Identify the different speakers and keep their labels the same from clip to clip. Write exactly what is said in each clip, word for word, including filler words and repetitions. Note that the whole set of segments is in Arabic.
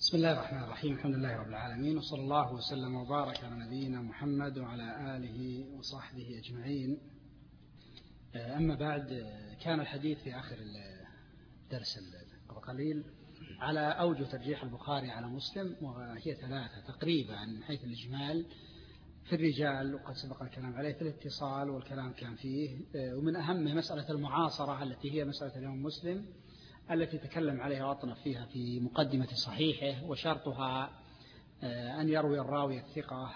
Speaker 1: بسم الله الرحمن الرحيم. الحمد لله رب العالمين، وصلى الله وسلم وبارك على نبينا محمد وعلى آله وصحبه أجمعين. أما بعد، كان الحديث في آخر الدرس القليل على أوجه ترجيح البخاري على مسلم، وهي ثلاثة تقريبا من حيث الإجمال في الرجال، وقد سبق الكلام عليه في الاتصال والكلام كان فيه، ومن أهمه مسألة المعاصرة التي هي مسألة الإمام مسلم التي تكلم عليها وأطنف فيها في مقدمة صحيحه، وشرطها أن يروي الراوي الثقة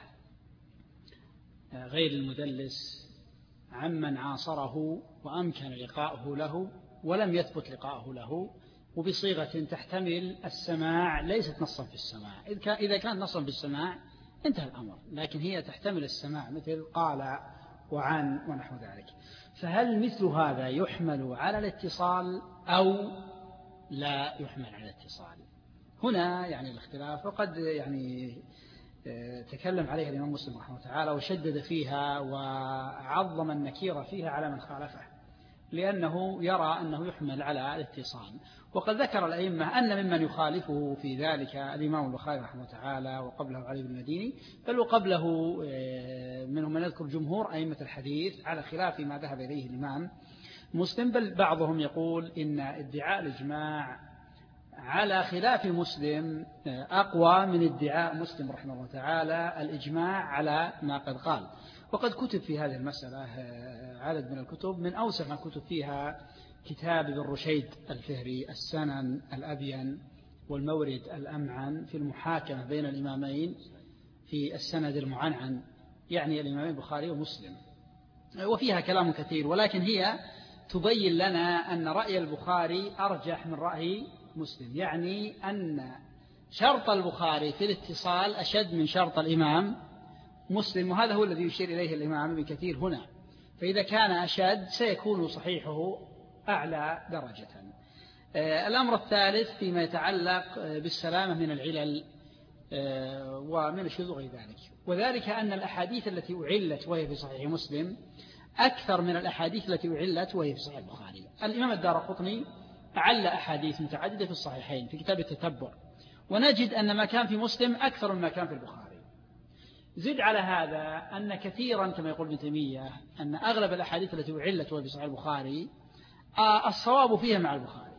Speaker 1: غير المدلس عمن عاصره وأمكن لقاؤه له ولم يثبت لقاؤه له، وبصيغة تحتمل السماع ليست نصا في السماع. إذا كان نصا في السماع انتهى الأمر، لكن هي تحتمل السماع مثل قال وعن ونحو ذلك. فهل مثل هذا يحمل على الاتصال أو لا يحمل على الاتصال؟ هنا يعني الاختلاف، وقد يعني تكلم عليها الإمام مسلم رحمه الله تعالى وشدد فيها وعظم النكير فيها على من خالفه، لأنه يرى أنه يحمل على الاتصال. وقد ذكر الأئمة أن ممن يخالفه في ذلك الإمام البخاري رحمه الله تعالى، وقبله علي بن المديني، بل وقبله منهم من يذكر جمهور أئمة الحديث على خلاف ما ذهب إليه الإمام مسلم. بل بعضهم يقول إن ادعاء الإجماع على خلاف مسلم أقوى من ادعاء مسلم رحمه الله تعالى الإجماع على ما قد قال. وقد كتب في هذه المسألة عدد من الكتب، من أوسع ما كتب فيها كتاب ابن رشيد الفهري السنن الأبين والمورد الأمعن في المحاكمة بين الإمامين في السند المعنعن، يعني الإمامين البخاري ومسلم، وفيها كلام كثير، ولكن هي تبين لنا أن رأي البخاري أرجح من رأي مسلم، يعني أن شرط البخاري في الاتصال أشد من شرط الإمام مسلم، وهذا هو الذي يشير إليه الإمام ابن كثير هنا. فإذا كان أشد سيكون صحيحه أعلى درجة. الأمر الثالث فيما يتعلق بالسلامة من العلل ومن الشذوذ غير ذلك، وذلك أن الأحاديث التي أعلت وهي في صحيح مسلم أكثر من الأحاديث التي أعلت وهي في صحيح البخاري. الإمام الدارقطني أعل أحاديث متعددة في الصحيحين في كتاب التتبع، ونجد أن ما كان في مسلم أكثر مما كان في البخاري. زد على هذا أن كثيرا كما يقول ابن تيمية أن أغلب الأحاديث التي أعلت وهي في صحيح البخاري الصواب فيها مع البخاري،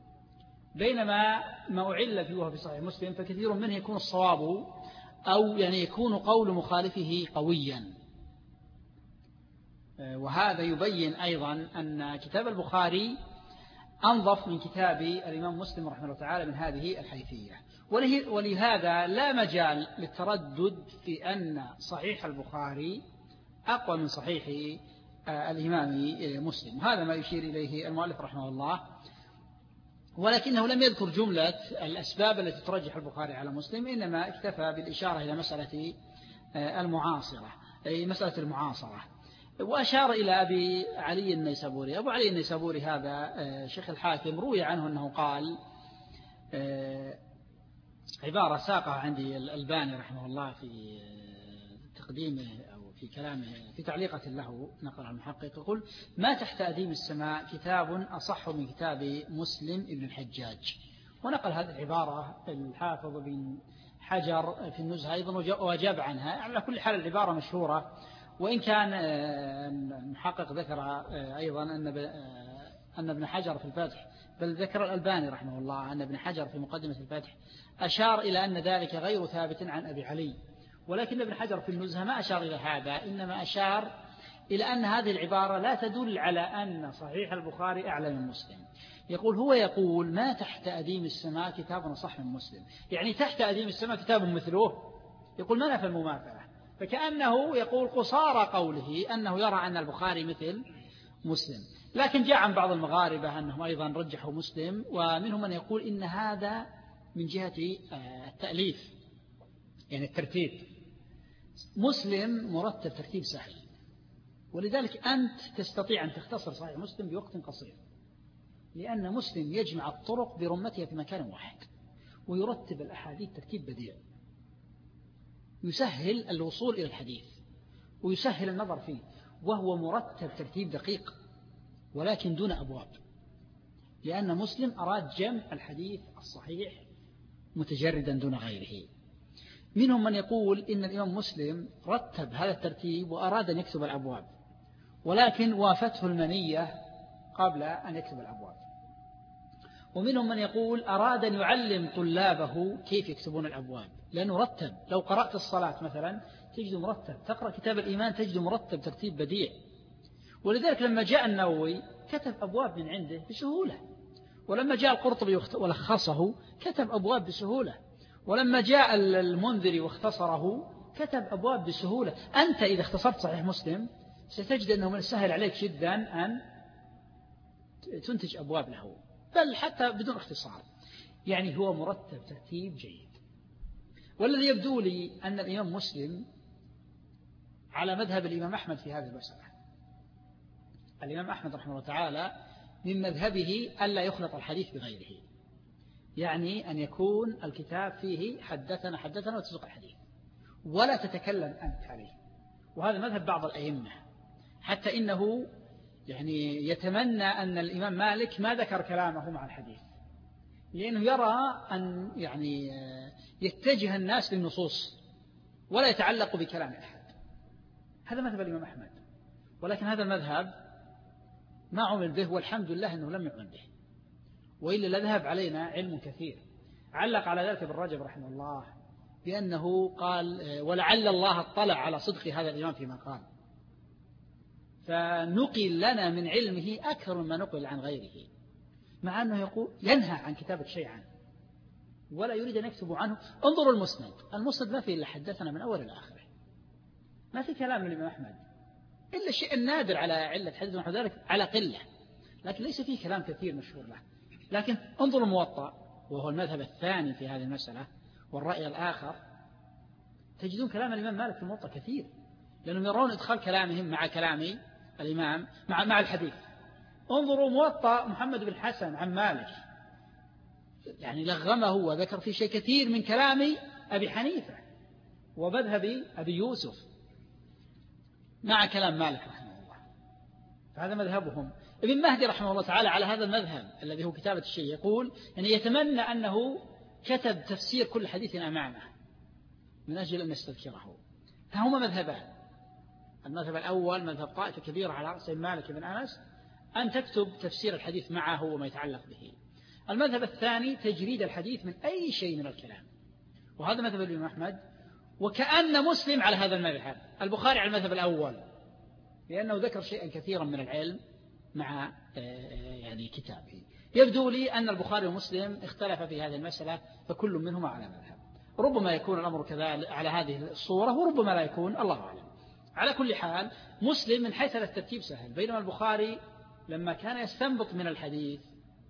Speaker 1: بينما ما أعل فيه وهو في صحيح مسلم فكثير منه يكون الصواب أو يعني يكون قول مخالفه قويا. وهذا يبين أيضا أن كتاب البخاري أنظف من كتاب الإمام مسلم رحمه الله تعالى من هذه الحيثية. ولهذا لا مجال للتردد في أن صحيح البخاري أقوى من صحيح الإمام مسلم، وهذا ما يشير إليه المؤلف رحمه الله، ولكنه لم يذكر جملة الأسباب التي ترجح البخاري على مسلم، إنما اكتفى بالإشارة إلى مسألة المعاصرة أي مسألة المعاصرة. وأشار إلى أبي علي النيسابوري. أبو علي النيسابوري هذا شيخ الحاكم روي عنه أنه قال عبارة ساقها عندي الألباني رحمه الله في تقديمه أو في كلامه في تعليقة له نقل المحقق، يقول: ما تحت أديم السماء كتاب أصح من كتاب مسلم ابن الحجاج. ونقل هذه العبارة الحافظ بن حجر في النزهة أيضا وجاب عنها. على كل حال العبارة مشهورة، وإن كان المحقق ذكر أيضا أن ابن حجر في الفتح، بل ذكر الألباني رحمه الله أن ابن حجر في مقدمة الفتح أشار إلى أن ذلك غير ثابت عن أبي علي، ولكن ابن حجر في النزهة ما أشار إلى هذا، إنما أشار إلى أن هذه العبارة لا تدل على أن صحيح البخاري أعلى من مسلم. يقول هو يقول: ما تحت أديم السماء كتاب أصح من مسلم، يعني تحت أديم السماء كتاب مثله. يقول ما نفى المماثلة، فكأنه يقول قصارى قوله أنه يرى أن البخاري مثل مسلم. لكن جاء عن بعض المغاربة أنهم أيضا رجحوا مسلم، ومنهم من يقول إن هذا من جهة التأليف، يعني الترتيب. مسلم مرتب ترتيب سهل، ولذلك أنت تستطيع أن تختصر صحيح مسلم بوقت قصير، لأن مسلم يجمع الطرق برمتها في مكان واحد، ويرتب الأحاديث ترتيب بديع يسهل الوصول إلى الحديث ويسهل النظر فيه، وهو مرتب ترتيب دقيق ولكن دون أبواب، لأن مسلم أراد جمع الحديث الصحيح متجردا دون غيره. منهم من يقول إن الإمام مسلم رتب هذا الترتيب وأراد أن يكتب الأبواب، ولكن وافته المنية قبل أن يكتب الأبواب. ومنهم من يقول أراد أن يعلم طلابه كيف يكتبون الأبواب، لأنه رتب. لو قرأت الصلاة مثلا تجد مرتب، تقرأ كتاب الإيمان تجد مرتب ترتيب بديع. ولذلك لما جاء النووي كتب أبواب من عنده بسهولة، ولما جاء القرطبي ولخصه كتب أبواب بسهولة، ولما جاء المنذري واختصره كتب أبواب بسهولة. أنت إذا اختصرت صحيح مسلم ستجد أنه من السهل عليك جدا أن تنتج أبواب له، بل حتى بدون اختصار. يعني هو مرتب ترتيب جيد. والذي يبدو لي أن الإمام مسلم على مذهب الإمام أحمد في هذه المسألة. الإمام أحمد رحمه الله تعالى من مذهبه ألا يخلط الحديث بغيره، يعني أن يكون الكتاب فيه حدثنا حدثنا وتسوق الحديث ولا تتكلم أنت عليه. وهذا مذهب بعض الأئمة، حتى إنه يعني يتمنى أن الإمام مالك ما ذكر كلامه مع الحديث، لأنه يرى أن يعني يتجه الناس للنصوص ولا يتعلق بكلام أحد. هذا مذهب الإمام أحمد، ولكن هذا المذهب ما عمل به، والحمد لله أنه لم يعمل به، وإلا لذهب علينا علم كثير. علق على ذلك ابن رجب رحمه الله بأنه قال ولعل الله اطلع على صدق هذا الإمام فيما قال، فنقل لنا من علمه أكثر مما نقل عن غيره، مع أنه يقول ينهى عن كتابة شيء عنه ولا يريد أن يكتب عنه. انظروا المسند، المسند ما فيه إلا حدثنا من أول إلى آخره، ما في كلام من الإمام أحمد إلا الشيء النادر على علة حديث ونحو ذلك على قلة، لكن ليس فيه كلام كثير مشهور له. لكن انظروا الموطأ وهو المذهب الثاني في هذه المسألة والرأي الآخر، تجدون كلام الإمام مالك في الموطأ كثير، لأنهم يرون إدخال كلامهم مع كلام الإمام مع مع الحديث. انظروا موطأ محمد بن حسن عن مالك، يعني لغمه وذكر فيه شيء كثير من كلام أبي حنيفة ومذهب أبي يوسف مع كلام مالك رحمه الله. فهذا مذهبهم. ابن مهدي رحمه الله تعالى على هذا المذهب الذي هو كتابة الشيء، يقول يعني يتمنى أنه كتب تفسير كل حديث أمامه من أجل أن يستذكره. فهما مذهبان، المذهب الأول مذهب طائفة كبيرة على رأس مالك بن أنس أن تكتب تفسير الحديث معه وما يتعلق به. المذهب الثاني تجريد الحديث من أي شيء من الكلام، وهذا مذهب الإمام أحمد. وكأن مسلم على هذا المذهب، البخاري على المذهب الأول لأنه ذكر شيئا كثيرا من العلم مع يعني كتابه. يبدو لي أن البخاري ومسلم اختلف في هذه المسألة، فكل منهما على مذهب. ربما يكون الأمر كذلك على هذه الصورة وربما لا يكون، الله أعلم. على كل حال مسلم من حيث الترتيب سهل، بينما البخاري لما كان يستنبط من الحديث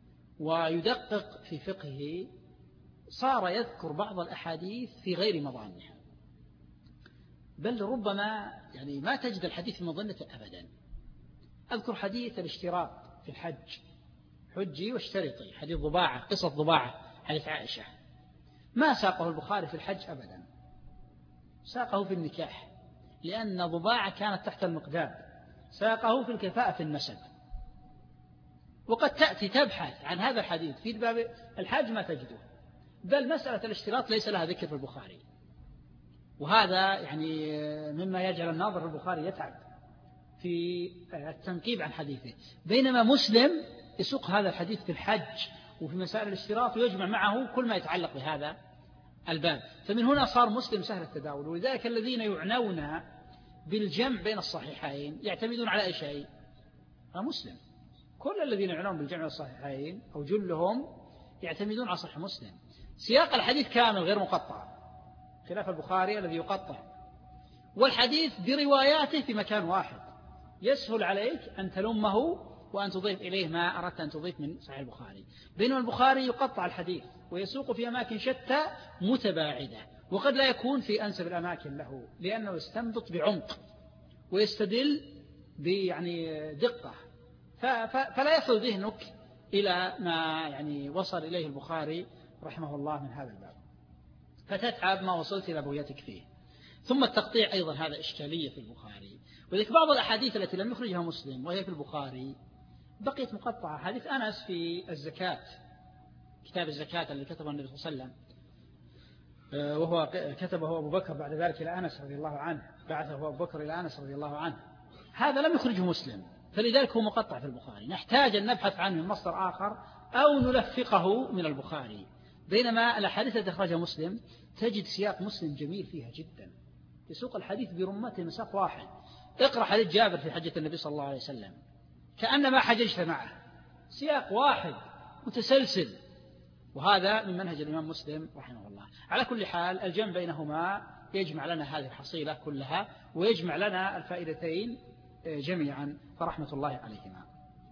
Speaker 1: ويدقق في فقهه صار يذكر بعض الأحاديث في غير مضامنها، بل ربما يعني ما تجد الحديث في مظنته أبدا. أذكر حديث الاشتراط في الحج، حجي واشترطي، حديث ضباعة، قصة ضباعة حديث عائشة، ما ساقه البخاري في الحج أبدا، ساقه في النكاح لأن ضباعة كانت تحت المقداد، ساقه في الكفاءة في النسب. وقد تأتي تبحث عن هذا الحديث في باب الحج ما تجده، بل مسألة الاشتراط ليس لها ذكر في البخاري، وهذا يعني مما يجعل الناظر في البخاري يتعب في التنقيب عن حديثه، بينما مسلم يسوق هذا الحديث في الحج وفي مسائل الاشتراط ويجمع معه كل ما يتعلق بهذا الباب. فمن هنا صار مسلم سهل التداول. ولذلك الذين يعنون بالجمع بين الصحيحين يعتمدون على أي شيء؟ على مسلم. كل الذين يعنون بالجمع بين الصحيحين أو جلهم يعتمدون على صحيح مسلم. سياق الحديث كامل غير مقطع، خلاف البخاري الذي يقطع، والحديث برواياته في مكان واحد، يسهل عليك أن تلمه وأن تضيف إليه ما أردت أن تضيف من صحيح البخاري. بينما البخاري يقطع الحديث ويسوق في أماكن شتى متباعدة، وقد لا يكون في أنسب الأماكن له، لأنه يستنبط بعمق ويستدل يعني دقة، فلا يصل ذهنك إلى ما يعني وصل إليه البخاري رحمه الله من هذا الباب، فتتعب ما وصلت إلى بغيتك فيه. ثم التقطيع أيضا هذا إشكالية في البخاري، وذلك بعض الأحاديث التي لم يخرجها مسلم وهي في البخاري بقيت مقطعة. حديث أنس في الزكاة، كتاب الزكاة الذي كتبه النبي صلى الله عليه وسلم، وهو كتبه أبو بكر بعد ذلك إلى أنس رضي الله عنه، بعثه أبو بكر إلى أنس رضي الله عنه. هذا لم يخرجه مسلم، فلذلك هو مقطع في البخاري، نحتاج أن نبحث عنه من مصدر آخر أو نلفقه من البخاري. بينما الأحاديث التي أخرجها مسلم تجد سياق مسلم جميل فيها جدا، يسوق الحديث برمته من ساق واحد. اقرأ حديث جابر في حجة النبي صلى الله عليه وسلم كأنما حججت معه، سياق واحد متسلسل، وهذا من منهج الإمام مسلم رحمه الله. على كل حال الجمع بينهما يجمع لنا هذه الحصيلة كلها، ويجمع لنا الفائدتين جميعا، فرحمة الله عليهما.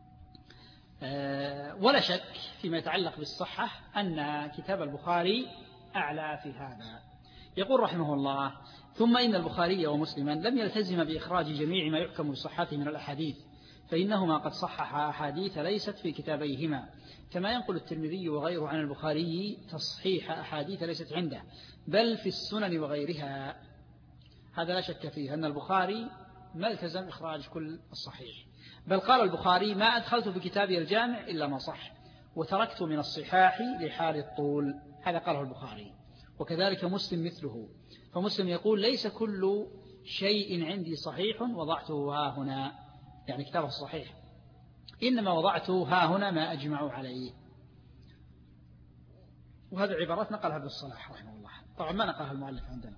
Speaker 1: ولا شك فيما يتعلق بالصحة أن كتاب البخاري أعلى في هذا. يقول رحمه الله: ثم إن البخاري ومسلما لم يلتزم بإخراج جميع ما يحكم بصحته من الأحاديث، فإنهما قد صحح أحاديث ليست في كتابيهما، كما ينقل الترمذي وغيره عن البخاري تصحيح أحاديث ليست عنده، بل في السنن وغيرها. هذا لا شك فيه أن البخاري ما التزم إخراج كل الصحيح، بل قال البخاري: ما أدخلت في كتابي الجامع إلا ما صح، وتركت من الصحاح لحال الطول. هذا قاله البخاري. وكذلك مسلم مثله، فمسلم يقول: ليس كل شيء عندي صحيح وضعته ها هنا، يعني كتابه الصحيح، إنما وضعته ها هنا ما أجمع عليه. وهذه عبارات نقلها ابن الصلاح رحمه الله، طبعا ما نقلها المؤلف عندنا.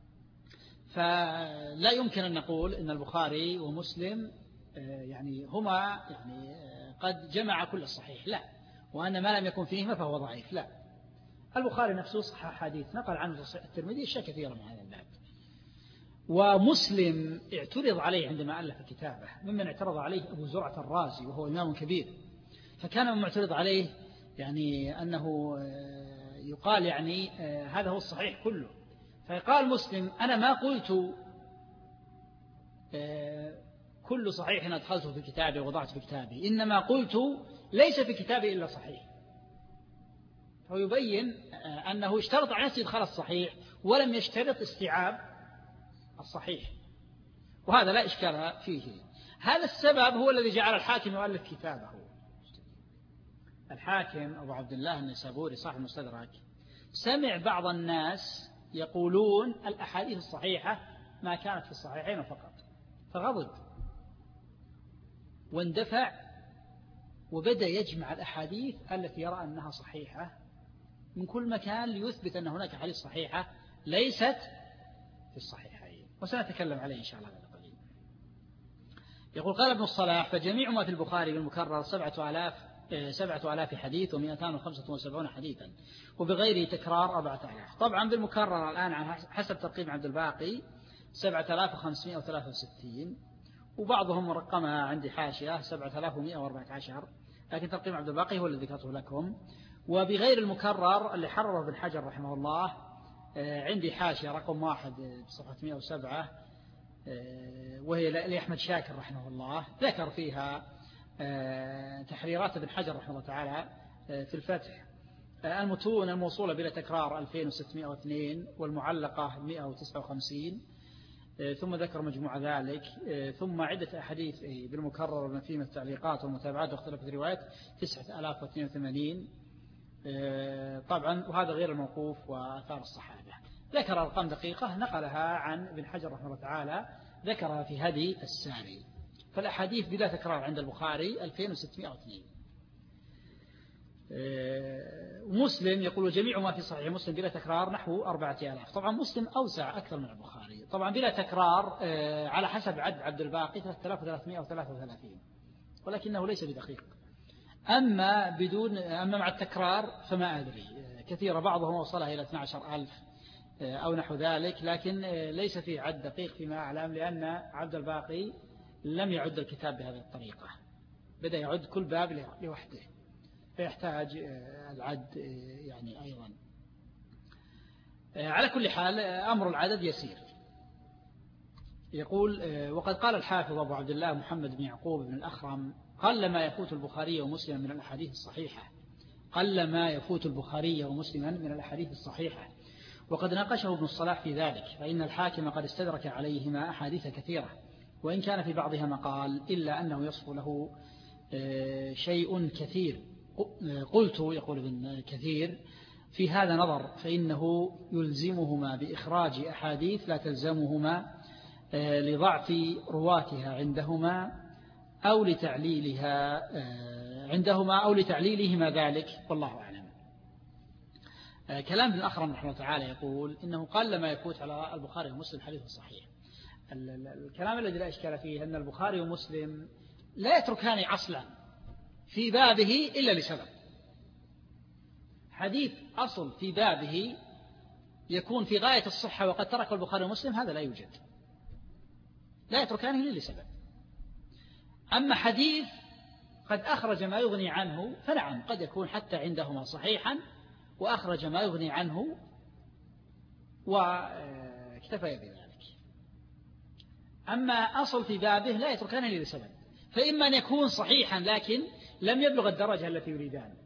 Speaker 1: فلا يمكن أن نقول إن البخاري ومسلم يعني هما يعني قد جمع كل الصحيح، لا، وأن ما لم يكن فيهما فهو ضعيف، لا. البخاري نفسه صحح حديث نقل عنه الترمذي أشياء كثيرة من هذا الباب. ومسلم اعترض عليه عندما ألف كتابه، ممن اعترض عليه أبو زرعة الرازي وهو إمام كبير، فكان معترض عليه يعني أنه يقال يعني هذا هو الصحيح كله. فقال مسلم: أنا ما قلت كل صحيح أدخلته في كتابي ووضعت في كتابي، إنما قلت ليس في كتابي إلا صحيح. ويبين أنه اشترط على نفسه إدخال الصحيح ولم يشترط استيعاب الصحيح، وهذا لا إشكال فيه. هذا السبب هو الذي جعل الحاكم يؤلف كتابه. الحاكم أبو عبد الله النيسابوري صاحب المستدرك سمع بعض الناس يقولون الأحاديث الصحيحة ما كانت في الصحيحين فقط، فغضب واندفع وبدأ يجمع الأحاديث التي يرى أنها صحيحة من كل مكان ليثبت أن هناك حديث صحيحة ليست في الصحيحين، وسنتكلم عليه إن شاء الله بعد قليل. يقول: قال ابن الصلاح: فجميع ما في البخاري بالمكرر سبعة آلاف سبعة آلاف حديث ومئتان وخمسة وسبعون حديثا، وبغير تكرار أربعة آلاف. طبعا بالمكرر الآن حسب ترقيم عبد الباقي سبعة آلاف وخمسمائة وثلاثة وستين، وبعضهم رقمها عندي حاشية سبعة آلاف ومئة وأربعة عشر، لكن ترقيم عبد الباقي هو الذي ذكرته لكم. وبغير المكرر اللي حرره ابن حجر رحمه الله عندي حاشية رقم واحد صفحة مئة وسبعة، وهي لأحمد شاكر رحمه الله، ذكر فيها تحريرات ابن حجر رحمه الله تعالى في الفتح: المتون الموصولة بلا تكرار ألفين وستمائة واثنين، والمعلقة مئة وتسعة وخمسين، ثم ذكر مجموع ذلك، ثم عدة أحاديث بالمكرر وما فيه من التعليقات والمتابعات واختلفت الروايات تسعة آلاف واثنين وثمانين طبعا، وهذا غير الموقوف وآثار الصحابة. ذكر أرقام دقيقة نقلها عن ابن حجر رحمه الله تعالى، ذكرها في هدي الساري. فالأحاديث بلا تكرار عند البخاري ألفين وستمائة واثنين. ومسلم يقول: جميع ما في صحيح مسلم بلا تكرار نحو أربعة آلاف. طبعا مسلم أوسع أكثر من البخاري، طبعا بلا تكرار على حسب عد عبد الباقي ثلاثة آلاف وثلاثمائة وثلاثة وثلاثين، ولكنه ليس بدقيق. أما بدون أما مع التكرار فما أدري، كثير بعضهم وصلها إلى اثني عشر ألف أو نحو ذلك، لكن ليس في عد دقيق فيما أعلم، لأن عبد الباقي لم يعد الكتاب بهذه الطريقة، بدأ يعد كل باب لوحده، فيحتاج العد يعني أيضا. على كل حال أمر العدد يسير. يقول: وقد قال الحافظ أبو عبد الله محمد بن يعقوب بن الأخرم: قل ما يفوت البخاري ومسلم من الأحاديث الصحيحة، قل ما يفوت البخاري ومسلما من الأحاديث الصحيحة. وقد ناقشه ابن الصلاح في ذلك، فإن الحاكم قد استدرك عليهما أحاديث كثيرة، وإن كان في بعضها مقال، إلا أنه يصف له شيء كثير. قلت، يقول ابن كثير: في هذا نظر، فإنه يلزمهما بإخراج أحاديث لا تلزمهما لضعف رواتها عندهما أو لتعليلها عندهما أو لتعليلهما ذلك، والله أعلم. كلام ابن أخرم رحمه الله تعالى يقول إنه قال لما يفوت على البخاري ومسلم حديث صحيح. الكلام الذي لا إشكال فيه أن البخاري ومسلم لا يتركان أصلا في بابه إلا لسبب. حديث أصل في بابه يكون في غاية الصحة وقد ترك البخاري ومسلم، هذا لا يوجد، لا يتركانه إلا لسبب. أما حديث قد أخرج ما يغني عنه فنعم قد يكون حتى عندهما صحيحا وأخرج ما يغني عنه واكتفى بذلك. أما أصل في بابه لا يتركانه إلا لسبب، فإما أن يكون صحيحا لكن لم يبلغ الدرجة التي يريدان،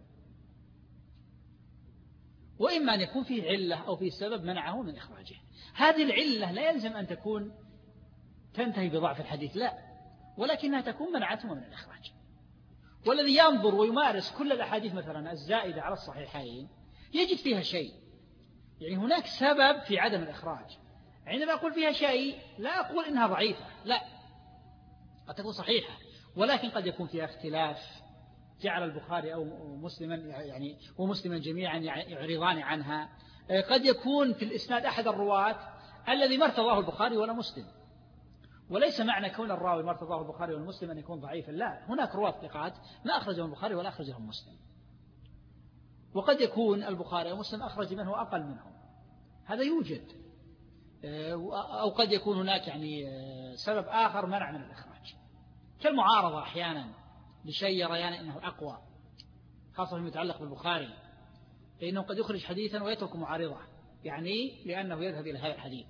Speaker 1: وإما أن يكون فيه علة أو فيه سبب منعه من إخراجه. هذه العلة لا يلزم أن تكون تنتهي بضعف الحديث، لا، ولكنها تكون منعته من الإخراج. والذي ينظر ويمارس كل الأحاديث مثلا الزائدة على الصحيحين يجد فيها شيء، يعني هناك سبب في عدم الإخراج. عندما أقول فيها شيء لا أقول إنها ضعيفة، لا، قد تكون صحيحة ولكن قد يكون فيها اختلاف جعل البخاري أو مسلما يعني ومسلما جميعا يعرضان عنها. قد يكون في الإسناد أحد الرواة الذي ما ارتضاه البخاري ولا مسلم، وليس معنى كون الراوي ما ارتضاه البخاري والمسلم أن يكون ضعيفا، لا، هناك رواة ثقات ما أخرجهم البخاري ولا أخرجهم مسلم، وقد يكون البخاري ومسلم أخرج منه أقل منهم، هذا يوجد. أو قد يكون هناك يعني سبب آخر منع من الإخراج، كالمعارضة أحيانا لشيء يريان أنه أقوى، خاصة فيما يتعلق بالبخاري، فإنه قد يخرج حديثا ويترك معارضة، يعني لأنه يذهب إلى هذا الحديث.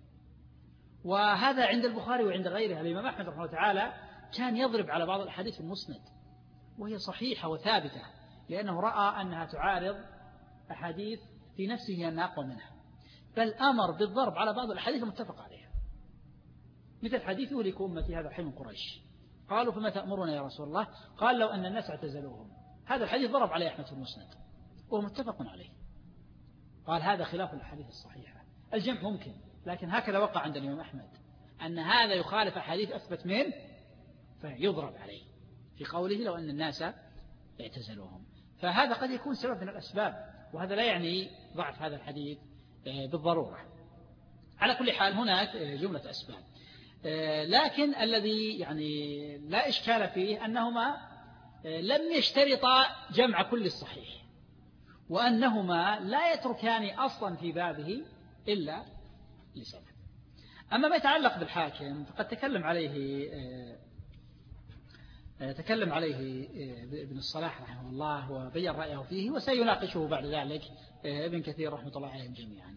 Speaker 1: وهذا عند البخاري وعند غيره. الإمام أحمد رحمه الله تعالى كان يضرب على بعض الأحاديث المسند وهي صحيحة وثابتة، لأنه رأى أنها تعارض أحاديث في نفسه أنها أقوى منها، بل أمر بالضرب على بعض الأحاديث المتفق عليها، مثل حديث يهلك أمتي هذا حي من قريش، قالوا فما تأمرون يا رسول الله؟ قال لو أن الناس اعتزلوهم. هذا الحديث ضرب عليه أحمد في المسند وهو متفق عليه، قال هذا خلاف الأحاديث الصحيحة. الجمع ممكن، لكن هكذا وقع عند الإمام أحمد أن هذا يخالف حديث أثبت منه فيضرب عليه في قوله لو أن الناس اعتزلوهم. فهذا قد يكون سبب من الأسباب، وهذا لا يعني ضعف هذا الحديث بالضرورة. على كل حال هناك جملة أسباب، لكن الذي يعني لا إشكال فيه أنهما لم يشترطا جمع كل الصحيح، وأنهما لا يتركان أصلا في بابه إلا لسبب. أما ما يتعلق بالحاكم فقد تكلم عليه تكلم عليه ابن الصلاح رحمه الله وبين رأيه فيه، وسيناقشه بعد ذلك ابن كثير رحمه الله عليهم جميعا.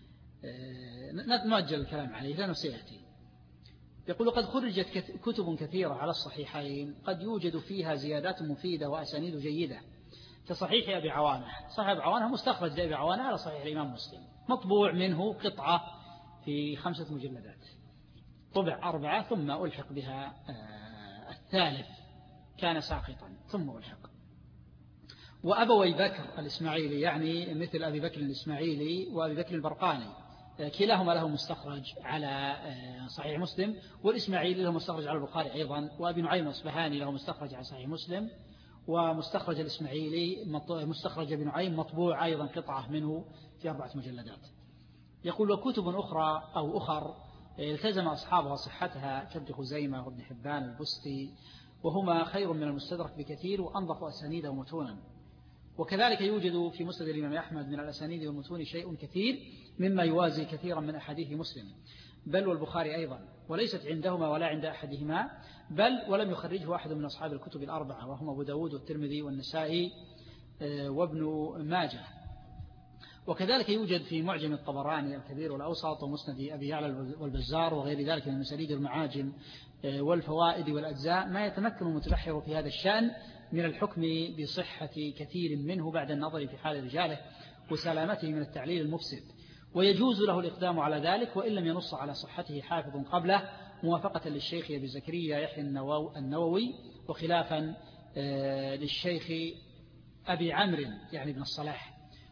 Speaker 1: نؤجل الكلام عليه لأنه سيأتي. يقول قد خرجت كتب كثيرة على الصحيحين قد يوجد فيها زيادات مفيدة وأسانيد جيدة، كصحيح أبي عوانة. صحيح أبي عوانة مستخرج لأبي عوانة على صحيح الإمام مسلم، مطبوع منه قطعة في خمسة مجلدات، طبع أربعة ثم ألحق بها الثالث كان ساقطا ثم ألحق. وأبوي بكر الإسماعيلي يعني مثل أبي بكر الإسماعيلي وأبي بكر البرقاني كلاهما له مستخرج على صحيح مسلم، والإسماعيلي له مستخرج على البخاري أيضا، وأبي نعيم الأصبهاني له مستخرج على صحيح مسلم، ومستخرج الإسماعيلي مستخرج ابن نعيم مطبوع أيضا قطعة منه في أربعة مجلدات. يقول وكتب أخرى أو أخر التزم أصحابها صحتها كابن خزيمة وابن حبان البستي، وهما خير من المستدرك بكثير وأنظف أسانيد ومتونا. وكذلك يوجد في مسند الإمام أحمد من الأسانيد والمتون شيء كثير مما يوازي كثيرا من أحاديث مسلم بل والبخاري أيضا، وليست عندهما ولا عند أحدهما، بل ولم يخرجه أحد من أصحاب الكتب الأربعة وهم أبو داود والترمذي والنسائي وابن ماجه. وكذلك يوجد في معجم الطبراني الكبير والأوسط ومسند أبي يعلى والبزار وغير ذلك من مسانيد المعاجم والفوائد والأجزاء ما يتمكن المتبحر في هذا الشأن من الحكم بصحة كثير منه بعد النظر في حال رجاله وسلامته من التعليل المفسد، ويجوز له الإقدام على ذلك وإن لم ينص على صحته حافظ قبله، موافقة للشيخ أبي زكريا يحيى النووي وخلافا للشيخ أبي عمرو يعني ابن الصلاح.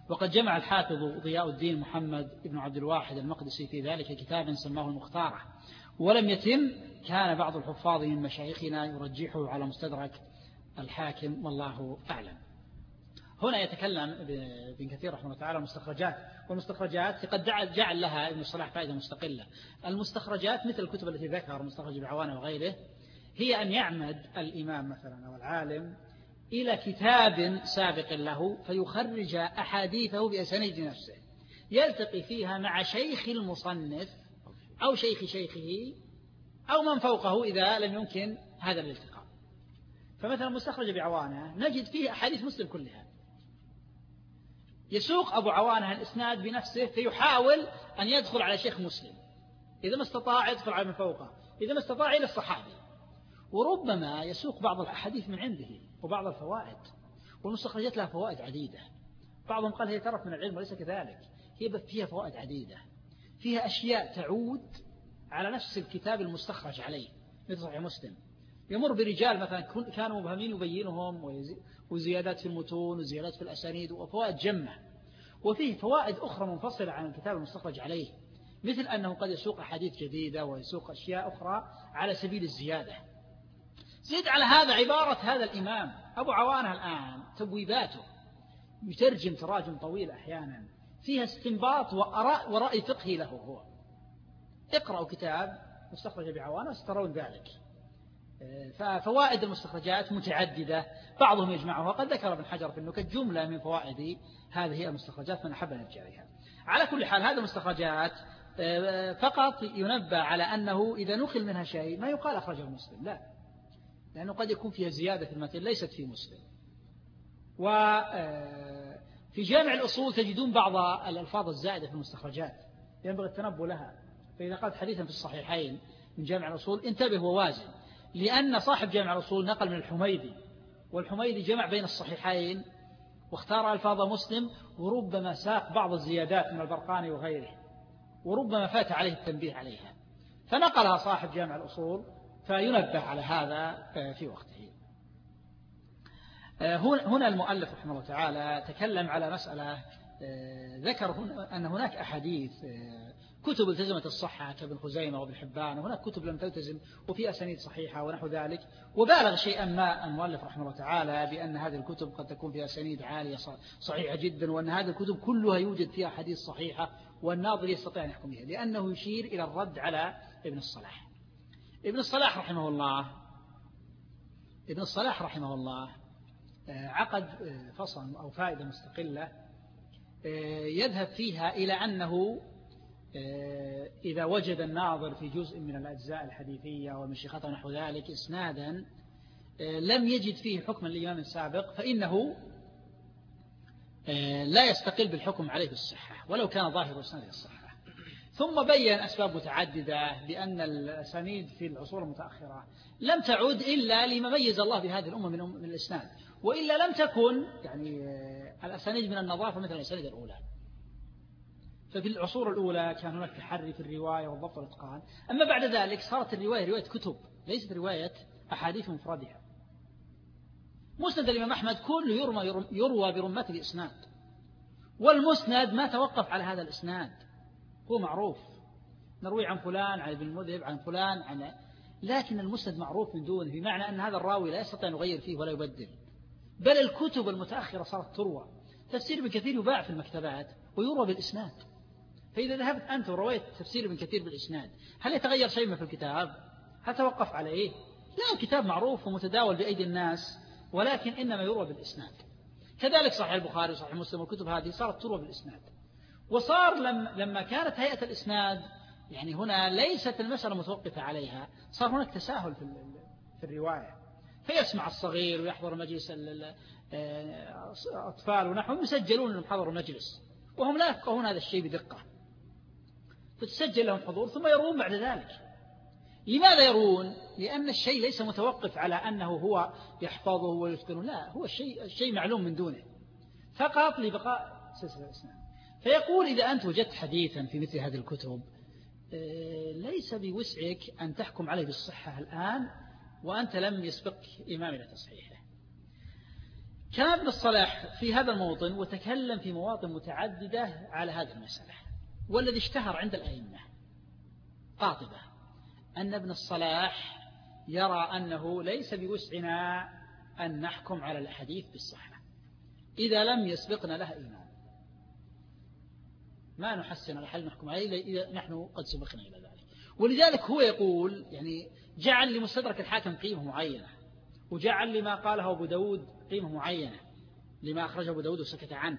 Speaker 1: وقد جمع الحافظ ضياء الدين محمد بن عبد الواحد المقدسي في ذلك كتابا سماه المختارة، ولم يتم. كان بعض الحفاظ من مشايخنا يرجحه على مستدرك الحاكم، والله أعلم. هنا يتكلم ابن كثير رحمه الله تعالى المستخرجات، والمستخرجات قد جعل لها ابن الصلاح فائدة مستقلة. المستخرجات مثل الكتب التي ذكر مستخرج العوانة وغيره، هي أن يعمد الإمام مثلا أو العالم إلى كتاب سابق له فيخرج أحاديثه بأسانيد نفسه، يلتقي فيها مع شيخ المصنف أو شيخ شيخه أو من فوقه إذا لم يمكن هذا الالتقاء. فمثلا مستخرج بعوانة نجد فيه أحاديث مسلم كلها، يسوق أبو عوانة الإسناد بنفسه فيحاول أن يدخل على شيخ مسلم، إذا ما استطاع يدخل على من فوقه، إذا ما استطاع إلى الصحابي، وربما يسوق بعض الأحاديث من عنده وبعض الفوائد. والمستخرجات لها فوائد عديدة، بعضهم قال هي ترف من العلم وليس كذلك، هي فيها فوائد عديدة، فيها أشياء تعود على نفس الكتاب المستخرج عليه، مثل صحيح مسلم يمر برجال مثلا كانوا مبهمين يبينهم، وزيادات في المتون وزيادات في الأسانيد وفوائد جمة. وفيه فوائد أخرى منفصلة عن الكتاب المستخرج عليه، مثل أنه قد يسوق أحاديث جديدة ويسوق أشياء أخرى على سبيل الزيادة. زيد على هذا عبارة هذا الإمام أبو عوانة الآن تبويباته يترجم تراجم طويلة أحيانا فيها استنباط وأراء ورأي فقهي له هو. اقرأوا كتاب مستخرج بعوانة سترون ذلك. ففوائد المستخرجات متعددة، بعضهم يجمعها، وقد ذكر ابن حجر في النكت جملة من فوائد هذه المستخرجات من أحب أن يرجع إليها. على كل حال هذه المستخرجات فقط ينبه على أنه إذا نقل منها شيء ما يقال أخرجه مسلم، لا، لأنه قد يكون فيها زيادة في المتن ليست في مسلم. وفي جامع الأصول تجدون بعض الألفاظ الزائدة في المستخرجات ينبغي التنبه لها، فإذا قالت حديثا في الصحيحين من جامع الأصول انتبه ووازن، لأن صاحب جامع الأصول نقل من الحميدي، والحميدي جمع بين الصحيحين واختار ألفاظ مسلم، وربما ساق بعض الزيادات من البرقاني وغيره، وربما فات عليه التنبيه عليها، فنقلها صاحب جامع الأصول فينبه على هذا في وقته. هنا المؤلف رحمه الله تعالى تكلم على مسألة، ذكر أن هناك أحاديث كتب التزمت الصحة كابن خزيمة وابن حبان، وهناك كتب لم تلتزم وفي أسانيد صحيحة ونحو ذلك. وبالغ شيئا ما المؤلف رحمه الله تعالى بأن هذه الكتب قد تكون فيها أسانيد عالية صحيحة جدا، وأن هذه الكتب كلها يوجد فيها حديث صحيحة والناظر يستطيع أن يحكم بها، لأنه يشير إلى الرد على ابن الصلاح. ابن الصلاح رحمه الله ابن الصلاح رحمه الله عقد فصل أو فائدة مستقلة يذهب فيها إلى أنه إذا وجد الناظر في جزء من الأجزاء الحديثية والمشيخات ونحو ذلك إسنادا لم يجد فيه حكما لإمام سابق فإنه لا يستقل بالحكم عليه بالصحة ولو كان ظاهر إسناده الصحة. ثم بين أسباب متعددة بأن الأسانيد في العصور المتأخرة لم تعد إلا لما ميز الله بهذه الأمة من الإسناد، وإلا لم تكن يعني الأسانيد من النظافة مثل الأسانيد الأولى. ففي العصور الأولى كان هناك تحري في الرواية والضبط والإتقان، أما بعد ذلك صارت الرواية رواية كتب ليست رواية أحاديث مفردها. مسند الإمام أحمد كله يروى, يروى برمة الإسناد، والمسند ما توقف على هذا الإسناد، هو معروف نروي عن فلان عن ابن المذهب عن فلان عن، لكن المسند معروف من دونه، بمعنى أن هذا الراوي لا يستطيع أن يغير فيه ولا يبدل. بل الكتب المتأخرة صارت تروى، تفسير ابن كثير يباع في المكتبات ويروى بالإسناد، فإذا ذهبت أنت ورويت تفسير ابن كثير بالإسناد هل يتغير شيء ما في الكتاب؟ هل توقف عليه؟ لا، الكتاب معروف ومتداول بأيدي الناس، ولكن إنما يروى بالإسناد. كذلك صحيح البخاري وصحيح مسلم والكتب هذه صارت تروى بالإسناد. وصار لم لما كانت هيئة الإسناد يعني هنا ليست المسألة متوقفة عليها، صار هناك تساهل في في الرواية، فيسمع الصغير ويحضر مجلس الأطفال ونحوهم يسجلون أنهم حضروا مجلس وهم لا يفقهون هذا الشيء بدقة، فتسجل لهم حضور ثم يروون بعد ذلك. لماذا يروون؟ لأن الشيء ليس متوقف على أنه هو يحفظه ويتقنه، لا، هو الشيء الشيء معلوم من دونه فقط لبقاء سلسلة الإسناد. فيقول إذا أنت وجدت حديثا في مثل هذه الكتب ليس بوسعك أن تحكم عليه بالصحة الآن وأنت لم يسبق إمام إلى تصحيحه. كان ابن الصلاح في هذا الموطن وتكلم في مواطن متعددة على هذه المسألة، والذي اشتهر عند الأئمة قاطبة أن ابن الصلاح يرى أنه ليس بوسعنا أن نحكم على الحديث بالصحة إذا لم يسبقنا لها إيمان، ما نحسن الحل نحكم عليه إذا نحن قد سبقنا إلى ذلك. ولذلك هو يقول يعني جعل لمستدرك الحاكم قيمة معينة، وجعل لما قاله أبو داود قيمة معينة لما أخرجه أبو داود وسكت عنه،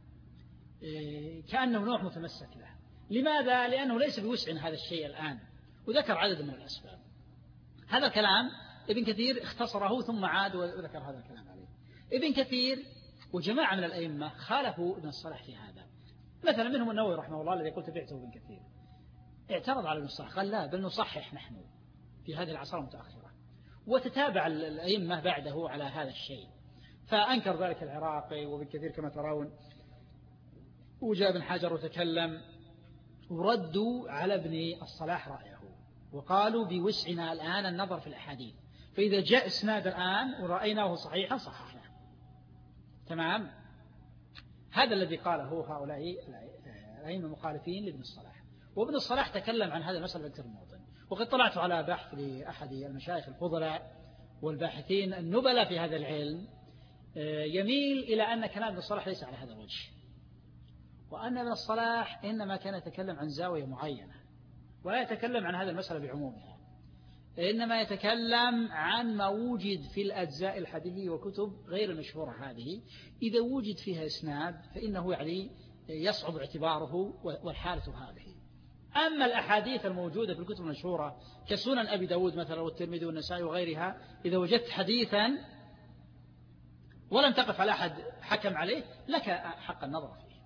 Speaker 1: كأنه نوع متمسك له. لماذا؟ لأنه ليس بوسع هذا الشيء الآن، وذكر عدد من الأسباب. هذا الكلام ابن كثير اختصره ثم عاد وذكر هذا الكلام عليه. ابن كثير وجماعة من الأئمة خالفوا ابن الصلاح في هذا، مثلا منهم النووي رحمه الله الذي قلت بعته ابن كثير، اعترض على ابن الصلاح قال لا بل نصحح نحن في هذه العصر المتأخرة، وتتابع الأئمة بعده على هذا الشيء، فأنكر ذلك العراقي وابن كثير كما ترون، وجاء ابن حجر وتكلم وردوا على ابن الصلاح رأيه وقالوا بوسعنا الآن النظر في الأحاديث، فإذا جاء اسناد الآن ورأيناه صحيحا صححنا. تمام، هذا الذي قاله هؤلاء الأئمة المخالفين لابن الصلاح. وابن الصلاح تكلم عن هذا المسألة بأكثر من موطن، وقد طلعت على بحث لأحد المشايخ الفضلاء والباحثين النبلاء في هذا العلم يميل إلى أن كلام ابن الصلاح ليس على هذا الوجه، وأن ابن الصلاح إنما كان يتكلم عن زاوية معينة ولا يتكلم عن هذا المسألة بعمومها، إنما يتكلم عن ما وجد في الأجزاء الحديثية وكتب غير المشهورة هذه، إذا وجد فيها إسناد فإنه يعني يصعب اعتباره والحالة هذه. أما الأحاديث الموجودة في الكتب المشهورة كسنن أبي داود مثلا والترمذي والنسائي وغيرها، إذا وجدت حديثا ولم تقف على أحد حكم عليه لك حق النظر فيه.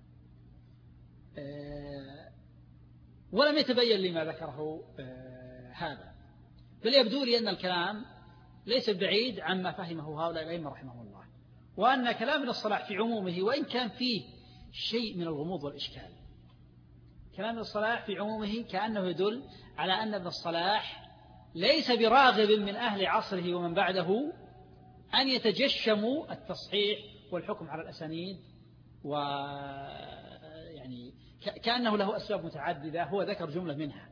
Speaker 1: ولم يتبين لي ما ذكره هذا، بل يبدو لي أن الكلام ليس بعيد عما فهمه هؤلاء الأئمة رحمه الله، وأن كلام ابن الصلاح في عمومه وإن كان فيه شيء من الغموض والإشكال، كلام ابن الصلاح في عمومه كأنه يدل على أن ابن الصلاح ليس براغب من أهل عصره ومن بعده أن يتجشموا التصحيح والحكم على الأسانيد، ويعني كأنه له أسباب متعددة، هو ذكر جملة منها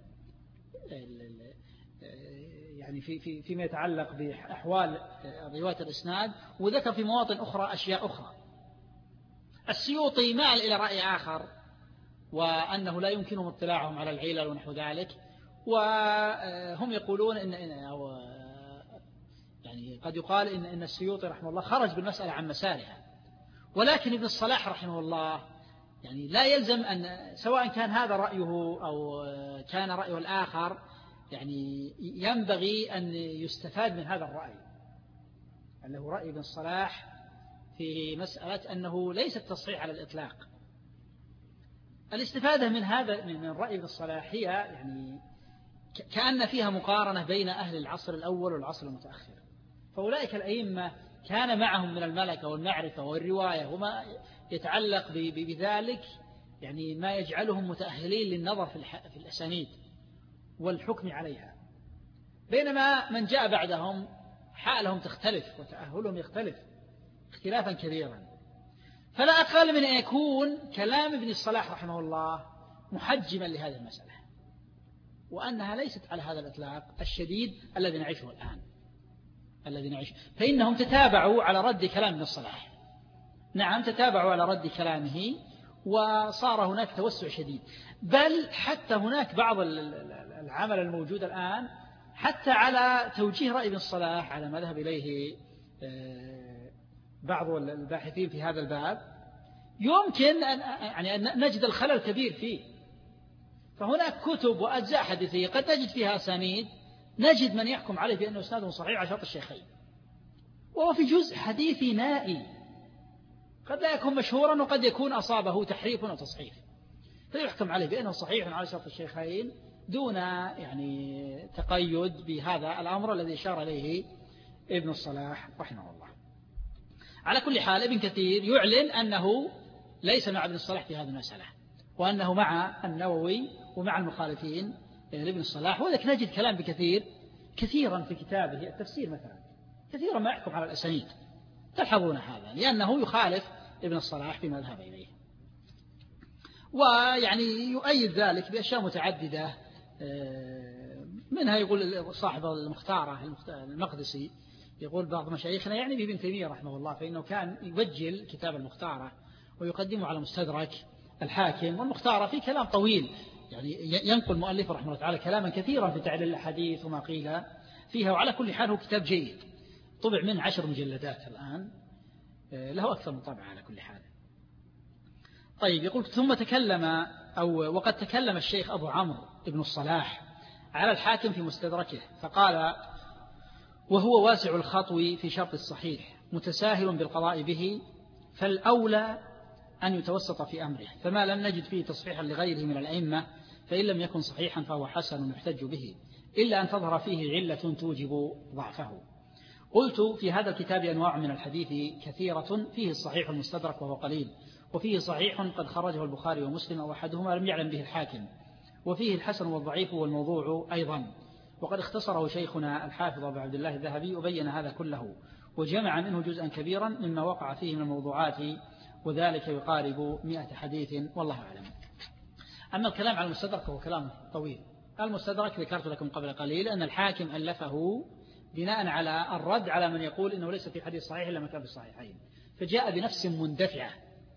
Speaker 1: يعني في في فيما يتعلق بأحوال رواية الإسناد، وذكر في مواطن أخرى أشياء أخرى. السيوطي مال إلى رأي آخر، وأنه لا يمكنهم اطلاعهم على العلل ونحو ذلك، وهم يقولون إن أو يعني قد يقال إن إن السيوطي رحمه الله خرج بالمسألة عن مسارها، ولكن ابن الصلاح رحمه الله يعني لا يلزم أن سواء كان هذا رأيه أو كان رأيه الآخر، يعني ينبغي أن يستفاد من هذا الرأي، أنه رأي ابن الصلاح في مسألة أنه ليس التصحيح على الإطلاق. الاستفادة من هذا من رأي ابن الصلاح هي يعني كأن فيها مقارنة بين أهل العصر الأول والعصر المتأخر، فأولئك الأئمة كان معهم من الملكة والمعرفة والرواية وما يتعلق بذلك يعني ما يجعلهم متأهلين للنظر في الأسانيد والحكم عليها، بينما من جاء بعدهم حالهم تختلف وتأهلهم يختلف اختلافا كبيرا. فلا أقل من أن يكون كلام ابن الصلاح رحمه الله محجما لهذه المسألة، وأنها ليست على هذا الإطلاق الشديد الذي نعيشه الآن الذي نعيشه فإنهم تتابعوا على رد كلام ابن الصلاح، نعم تتابعوا على رد كلامه، وصار هناك توسع شديد، بل حتى هناك بعض العمل الموجود الآن حتى على توجيه رأي ابن الصلاح على ما ذهب إليه بعض الباحثين في هذا الباب، يمكن أن يعني أن نجد الخلل كبير فيه. فهناك كتب وأجزاء حديثية قد نجد فيها أسانيد نجد من يحكم عليه بأنه إسناده صحيح على شرط الشيخين، وهو في جزء حديثي نائي قد لا يكون مشهورا وقد يكون أصابه تحريف أو تصحيف، فيحكم عليه بأنه صحيح على شرط الشيخين دون يعني تقيد بهذا الأمر الذي أشار إليه ابن الصلاح رحمه الله. على كل حال ابن كثير يعلن أنه ليس مع ابن الصلاح في هذه المسألة، وأنه مع النووي ومع المخالفين لابن الصلاح. وذلك نجد كلام بكثير كثيرا في كتابه التفسير مثلا، كثيرا ما يحكم على الأسانيد تلحظون هذا لأنه يخالف ابن الصلاح فيما ذهب إليه. ويعني يؤيد ذلك بأشياء متعددة، منها يقول صاحب المختارة المقدسي، يقول بعض مشايخنا يعني بابن تيمية رحمه الله، فإنه كان يبجل كتاب المختارة ويقدمه على مستدرك الحاكم. والمختارة في كلام طويل، يعني ينقل المؤلف رحمه الله تعالى كلاما كثيرا في تعليل الحديث وما قيل فيها. وعلى كل حال هو كتاب جيد، طبع منه عشر مجلدات الآن، له أكثر من طبعة على كل حال. طيب يقول ثم تكلم أو وقد تكلم الشيخ أبو عمرو ابن الصلاح على الحاكم في مستدركه فقال: وهو واسع الخطو في شرط الصحيح متساهل بالقضاء به، فالأولى أن يتوسط في أمره، فما لم نجد فيه تصحيحا لغيره من الأئمة فإن لم يكن صحيحا فهو حسن يحتج به، إلا أن تظهر فيه علة توجب ضعفه. قلت: في هذا الكتاب أنواع من الحديث كثيرة، فيه الصحيح المستدرك وهو قليل، وفيه صحيح قد خرجه البخاري ومسلم أو أحدهما لم يعلم به الحاكم، وفيه الحسن والضعيف والموضوع أيضا، وقد اختصره شيخنا الحافظ أبو عبد الله الذهبي وبين هذا كله، وجمع منه جزءا كبيرا مما وقع فيه من الموضوعات، وذلك يقارب مئة حديث والله أعلم. أما الكلام على المستدرك هو كلام طويل. المستدرك ذكرت لكم قبل قليل أن الحاكم ألفه بناء على الرد على من يقول إنه ليس في حديث صحيح إلا ما كان في الصحيحين، فجاء بنفس مندفعة،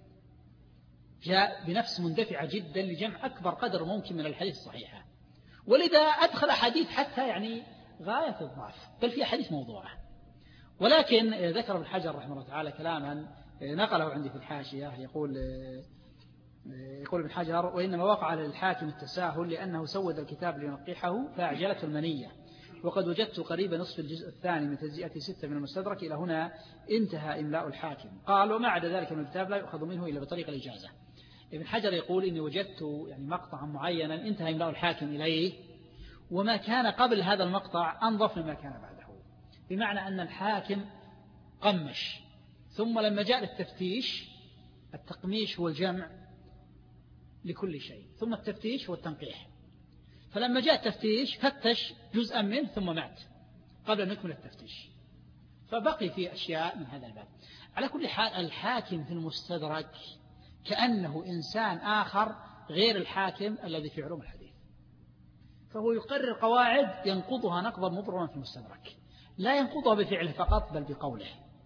Speaker 1: جاء بنفس مندفعة جدا لجمع أكبر قدر ممكن من الحديث الصحيحة، ولذا أدخل حديث حتى يعني غاية الضعف، بل في حديث موضوعة. ولكن ذكر ابن حجر رحمه الله تعالى كلاما نقله عندي في الحاشية، يقول يقول ابن حجر: وإنما وقع للحاكم التساهل لأنه سود الكتاب لينقحه فأعجلته المنية، وقد وجدت قريب نصف الجزء الثاني من تجزئة ستة من المستدرك إلى هنا انتهى إملاء الحاكم. قال: وما عدا ذلك من الكتاب لا يؤخذ منه إلا بطريق الإجازة. ابن حجر يقول: إني وجدت يعني مقطعا معينا انتهى إملاء الحاكم إليه، وما كان قبل هذا المقطع أنظف مما كان بعده، بمعنى أن الحاكم قمش، ثم لما جاء للتفتيش، التقميش هو الجمع لكل شيء، ثم التفتيش هو التنقيح، فلما جاء التفتيش فتش جزءا منه ثم مات قبل أن يكمل التفتيش، فبقي في أشياء من هذا الباب. على كل حال الحاكم في المستدرك كأنه إنسان آخر غير الحاكم الذي في علوم الحديث، فهو يقرر قواعد ينقضها نقضا مبرما في المستدرك، لا ينقضها بفعله فقط بل بقوله،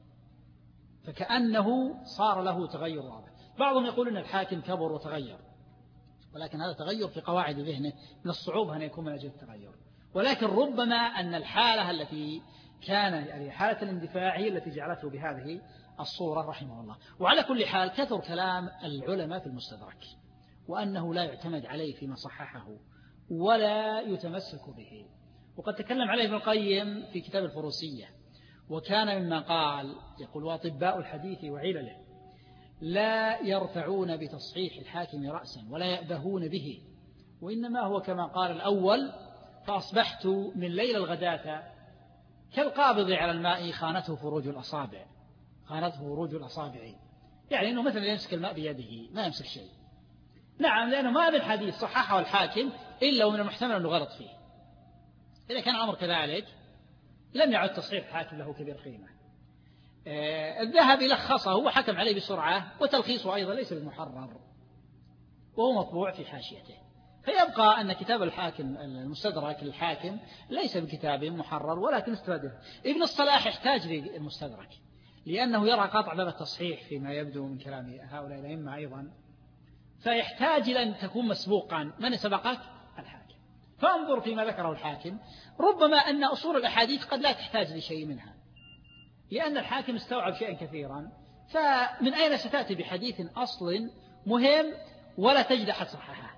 Speaker 1: فكأنه صار له تغير واضح. بعضهم يقول أن الحاكم كبر وتغير، ولكن هذا تغير في قواعد ذهنه، من الصعوبة أن يكون من أجل التغير، ولكن ربما أن الحالة التي كان يعني حالة الاندفاع هي التي جعلته بهذه الصورة رحمه الله. وعلى كل حال كثر كلام العلماء في المستدرك، وأنه لا يعتمد عليه فيما صححه ولا يتمسك به، وقد تكلم عليه ابن القيم في كتاب الفروسية، وكان مما قال يقول: وأطباء الحديث وعلله لا يرفعون بتصحيح الحاكم رأسا ولا يأبهون به، وإنما هو كما قال الأول: فأصبحت من ليل الغداة كالقابض على الماء خانته فروج الأصابع، خانته فروج الأصابع، يعني أنه مثلا يمسك الماء بيده ما يمسك شيء. نعم، لأنه ما من حديث صححه الحاكم إلا ومن المحتمل أنه غلط فيه. إذا كان الأمر كذلك لم يعد تصحيح الحاكم له كبير قيمة. آه الذهبي لخصه وحكم عليه بسرعة، وتلخيصه أيضا ليس بمحرر، وهو مطبوع في حاشيته، فيبقى أن كتاب الحاكم المستدرك للحاكم ليس بكتاب محرر ولكن استفاده. ابن الصلاح يحتاج للمستدرك لأنه يرى قطع باب التصحيح فيما يبدو من كلام هؤلاء الأئمة أيضا، فيحتاج إلى أن تكون مسبوقا. من سبقك؟ الحاكم. فانظر فيما ذكره الحاكم، ربما أن أصول الأحاديث قد لا تحتاج لشيء منها، لأن الحاكم استوعب شيئا كثيرا، فمن أين ستأتي بحديث أصل مهم ولا تجد أحد صححه؟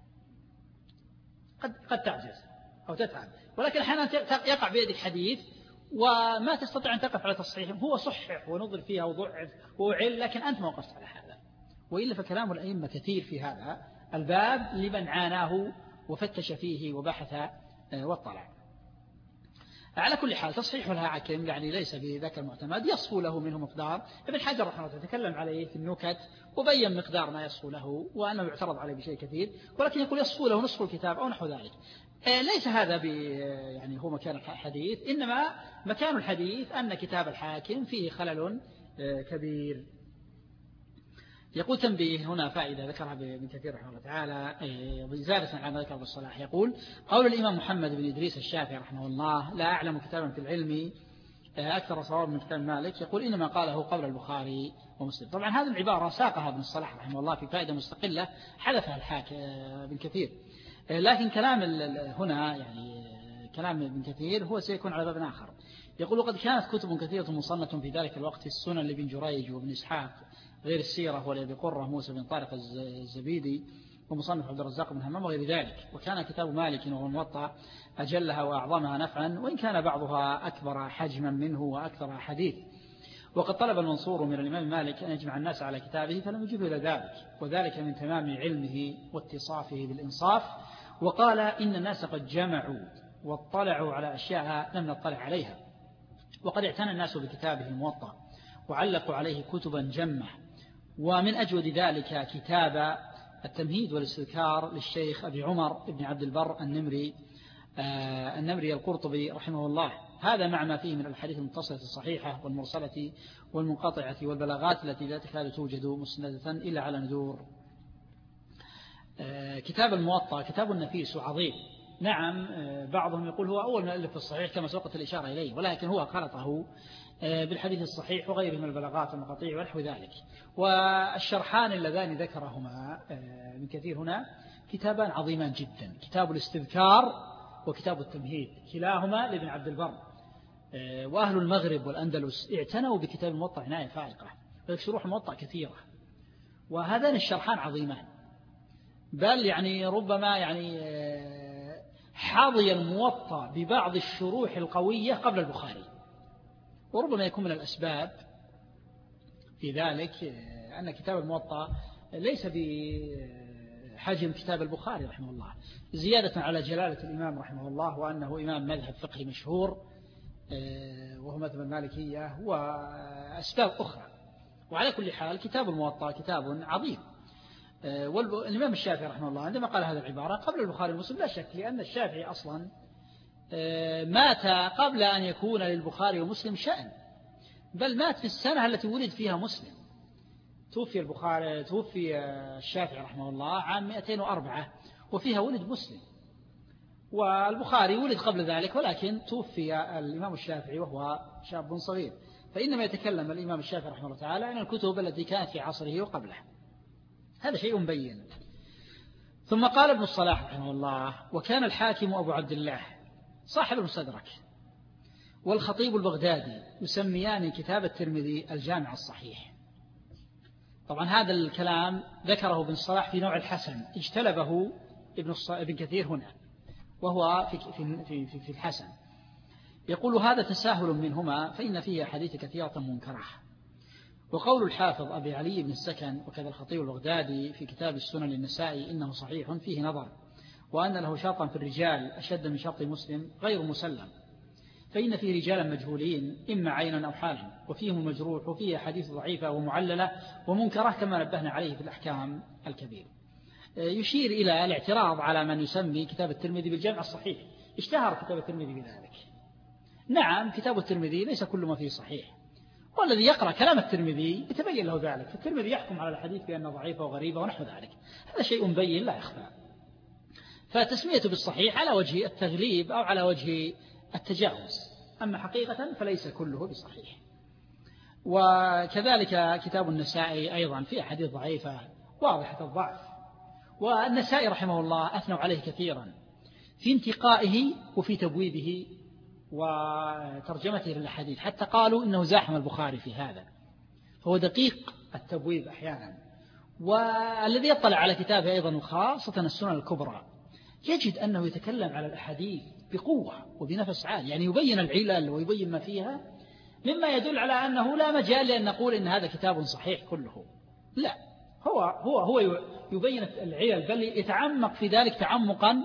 Speaker 1: قد قد تعجز أو تتعب، ولكن أحيانا يقع بيدك حديث وما تستطيع أن تقف على تصحيحه، هو صحح ونظر فيها وضعف وعل، لكن أنت ما وقفت على هذا. وإلا فكلام الأئمة كثير في هذا الباب لمن عاناه وفتش فيه وبحث واطلع. على كل حال تصحيح الحاكم يعني ليس بذاك المعتمد، يصفو له منه مقدار. ابن حجر رحمه الله تكلم عليه في النكت وبين مقدار ما يصفو له، وأنه يعترض عليه بشيء كثير، ولكن يقول يصفو له نصف الكتاب أو نحو ذلك. ليس هذا ب يعني هو مكان الحديث، إنما مكان الحديث أن كتاب الحاكم فيه خلل كبير. يقول تنبيه هنا فائدة ذكرها ابن كثير رحمه الله تعالى زيادة على ما ذكر ابن الصلاح. يقول قول الإمام محمد بن إدريس الشافعي رحمه الله لا أعلم كتابا في العلم أكثر صواب من كتاب مالك، يقول إنما قاله قبل البخاري ومسلم. طبعا هذه العبارة ساقها ابن الصلاح رحمه الله في فائدة مستقلة حذفها الحاكم ابن كثير، لكن كلام هنا يعني كلام ابن كثير هو سيكون على باب آخر. يقول وقد كانت كتب كثيرة مصنة في ذلك الوقت، السنن لابن جريج وابن إسحاق غير السيرة ولأبي قرة موسى بن طارق الزبيدي ومصنف عبد الرزاق بن همام وغير ذلك. وكان كتاب مالك وهو الموطأ أجلها وأعظمها نفعا، وإن كان بعضها أكبر حجما منه وأكثر حديث. وقد طلب المنصور من الإمام مالك أن يجمع الناس على كتابه فلم يجب إلى ذلك، وذلك من تمام علمه واتصافه بالإنصاف. وقال إن الناس قد جمعوا واطلعوا على أشياء لم نطلع عليها، وقد اعتنى الناس بكتابه الموطأ وعلقوا عليه كتبا جمة. ومن أجود ذلك كتاب التمهيد والاستذكار للشيخ أبي عمر بن عبد البر النمري آه النمري القرطبي رحمه الله، هذا مع ما فيه من الحديث المتصلة الصحيحة والمرسلة والمنقطعة والبلاغات التي لا تكاد توجد مسندة إلا على ندور. آه كتاب الموطأ كتاب نفيس وعظيم. نعم آه بعضهم يقول هو أول مؤلف في الصحيح كما سبقت الإشارة إليه، ولكن هو خلطه بالحديث الصحيح وغيره من البلاغات والمقاطيع ونحو ذلك. والشرحان اللذان ذكرهما من كثير هنا كتابان عظيمان جدا، كتاب الاستذكار وكتاب التمهيد، كلاهما لابن عبد البر. وأهل المغرب والأندلس اعتنوا بكتاب الموطأ عناية فائقة، وشروح الموطأ كثيرة، وهذان الشرحان عظيمان، بل يعني ربما يعني حظي الموطأ ببعض الشروح القوية قبل البخاري. وربما يكون من الأسباب في ذلك أن كتاب الموطأ ليس بحجم كتاب البخاري رحمه الله، زيادة على جلالة الإمام رحمه الله وأنه إمام مذهب فقهي مشهور وهو مذهب المالكية وأسباب أخرى. وعلى كل حال كتاب الموطأ كتاب عظيم. والإمام الشافعي رحمه الله عندما قال هذه العبارة قبل البخاري ومسلم لا شك، لأن الشافعي أصلا مات قبل أن يكون للبخاري ومسلم شأن، بل مات في السنة التي ولد فيها مسلم. توفي البخاري توفي الشافعي رحمه الله عام مئتين وأربعة وفيها ولد مسلم، والبخاري ولد قبل ذلك، ولكن توفي الإمام الشافعي وهو شاب صغير. فإنما يتكلم الإمام الشافعي رحمه الله تعالى عن الكتب التي كانت في عصره وقبله، هذا شيء مبين. ثم قال ابن الصلاح رحمه الله وكان الحاكم أبو عبد الله صاحب المستدرك والخطيب البغدادي يسميان كتاب الترمذي الجامع الصحيح. طبعا هذا الكلام ذكره ابن الصلاح في نوع الحسن، اجتلبه ابن, ابن كثير هنا وهو في, في, في, في الحسن. يقول هذا تساهل منهما فإن فيه حديث كثيرة منكرة. وقول الحافظ أبي علي بن السكن وكذا الخطيب البغدادي في كتاب السنن للنسائي إنه صحيح فيه نظر، وأن له شرطا في الرجال أشد من شرط مسلم غير مسلم، فإن فيه رجالا مجهولين إما عينا أو حالا، وفيهم المجروح، وفيه حديث ضعيفة ومعللة ومنكرة كما نبهنا عليه في الأحكام الكبير. يشير إلى الاعتراض على من يسمي كتاب الترمذي بالجامع الصحيح. اشتهر كتاب الترمذي بذلك. نعم كتاب الترمذي ليس كل ما فيه صحيح، والذي يقرأ كلام الترمذي يتبين له ذلك، فالترمذي يحكم على الحديث بأنه ضعيفة وغريبة ونحو ذلك، هذا شيء مبين لا يخفى. فتسميته بالصحيح على وجه التغليب أو على وجه التجاوز، أما حقيقة فليس كله بصحيح. وكذلك كتاب النسائي أيضا فيه حديث ضعيفة واضحة الضعف، والنسائي رحمه الله أثنوا عليه كثيرا في انتقائه وفي تبويبه وترجمته للحديث، حتى قالوا إنه زاحم البخاري في هذا، فهو دقيق التبويب أحيانا. والذي يطلع على كتابه أيضا وخاصة السنن الكبرى يجد أنه يتكلم على الأحاديث بقوة وبنفس عالي، يعني يبين العلل ويبين ما فيها، مما يدل على أنه لا مجال لأن نقول إن هذا كتاب صحيح كله، لا، هو هو هو يبين العلل، بل يتعمق في ذلك تعمقا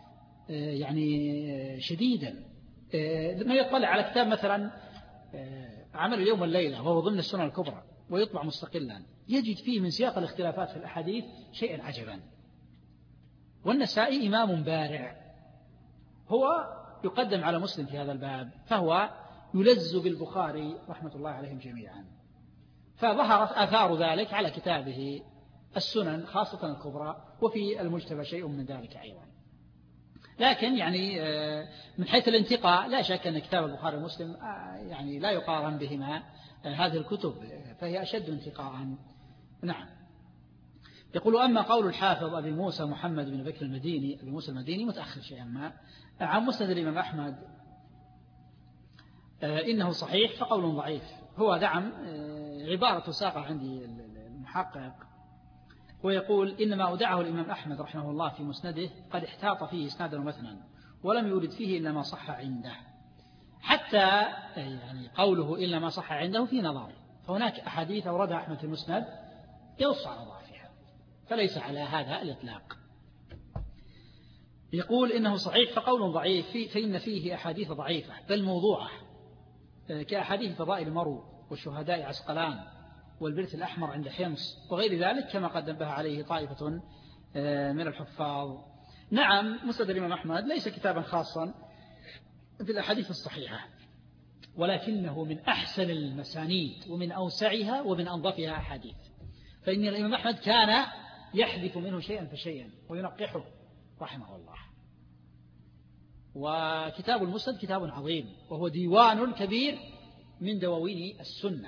Speaker 1: يعني شديدا. لما يطلع على كتاب مثلا عمل اليوم والليلة وهو ضمن السنن الكبرى ويطبع مستقلا، يجد فيه من سياق الاختلافات في الأحاديث شيئا عجبا. والنسائي إمام بارع، هو يقدم على مسلم في هذا الباب، فهو يلز بالبخاري رحمة الله عليهم جميعا. فظهرت آثار ذلك على كتابه السنن خاصة الكبرى، وفي المجتبى شيء من ذلك أيضا. لكن يعني من حيث الانتقاء لا شك أن كتاب البخاري ومسلم يعني لا يقارن بهما هذه الكتب، فهي أشد انتقاء. نعم. يقول: أما قول الحافظ أبي موسى محمد بن بكر المديني، أبي موسى المديني متأخر شيئا ما، عن مسند الإمام أحمد إنه صحيح فقول ضعيف. هو دعم عبارة ساقة عندي المحقق، ويقول: إنما أودعه الإمام أحمد رحمه الله في مسنده قد احتاط فيه إسنادا ومثنا ولم يورد فيه إلا ما صح عنده. حتى يعني قوله إلا ما صح عنده في نظر، فهناك أحاديث أوردها أحمد في المسند ينص على ضعفها، فليس على هذا الإطلاق. يقول: إنه صحيح فقول ضعيف فإن فيه أحاديث ضعيفة بل موضوعة، كأحاديث فضائل مرو والشهداء عسقلان والبرث الأحمر عند حمص وغير ذلك، كما قد نبه عليه طائفة من الحفاظ. نعم، مسند الإمام أحمد ليس كتابا خاصا في الأحاديث الصحيحة، ولكنه من أحسن المسانيد ومن أوسعها ومن أنظفها أحاديث، فإن الإمام أحمد كان يحذف منه شيئا فشيئا وينقحه رحمه الله. وكتاب المسند كتاب عظيم، وهو ديوان كبير من دواوين السنة،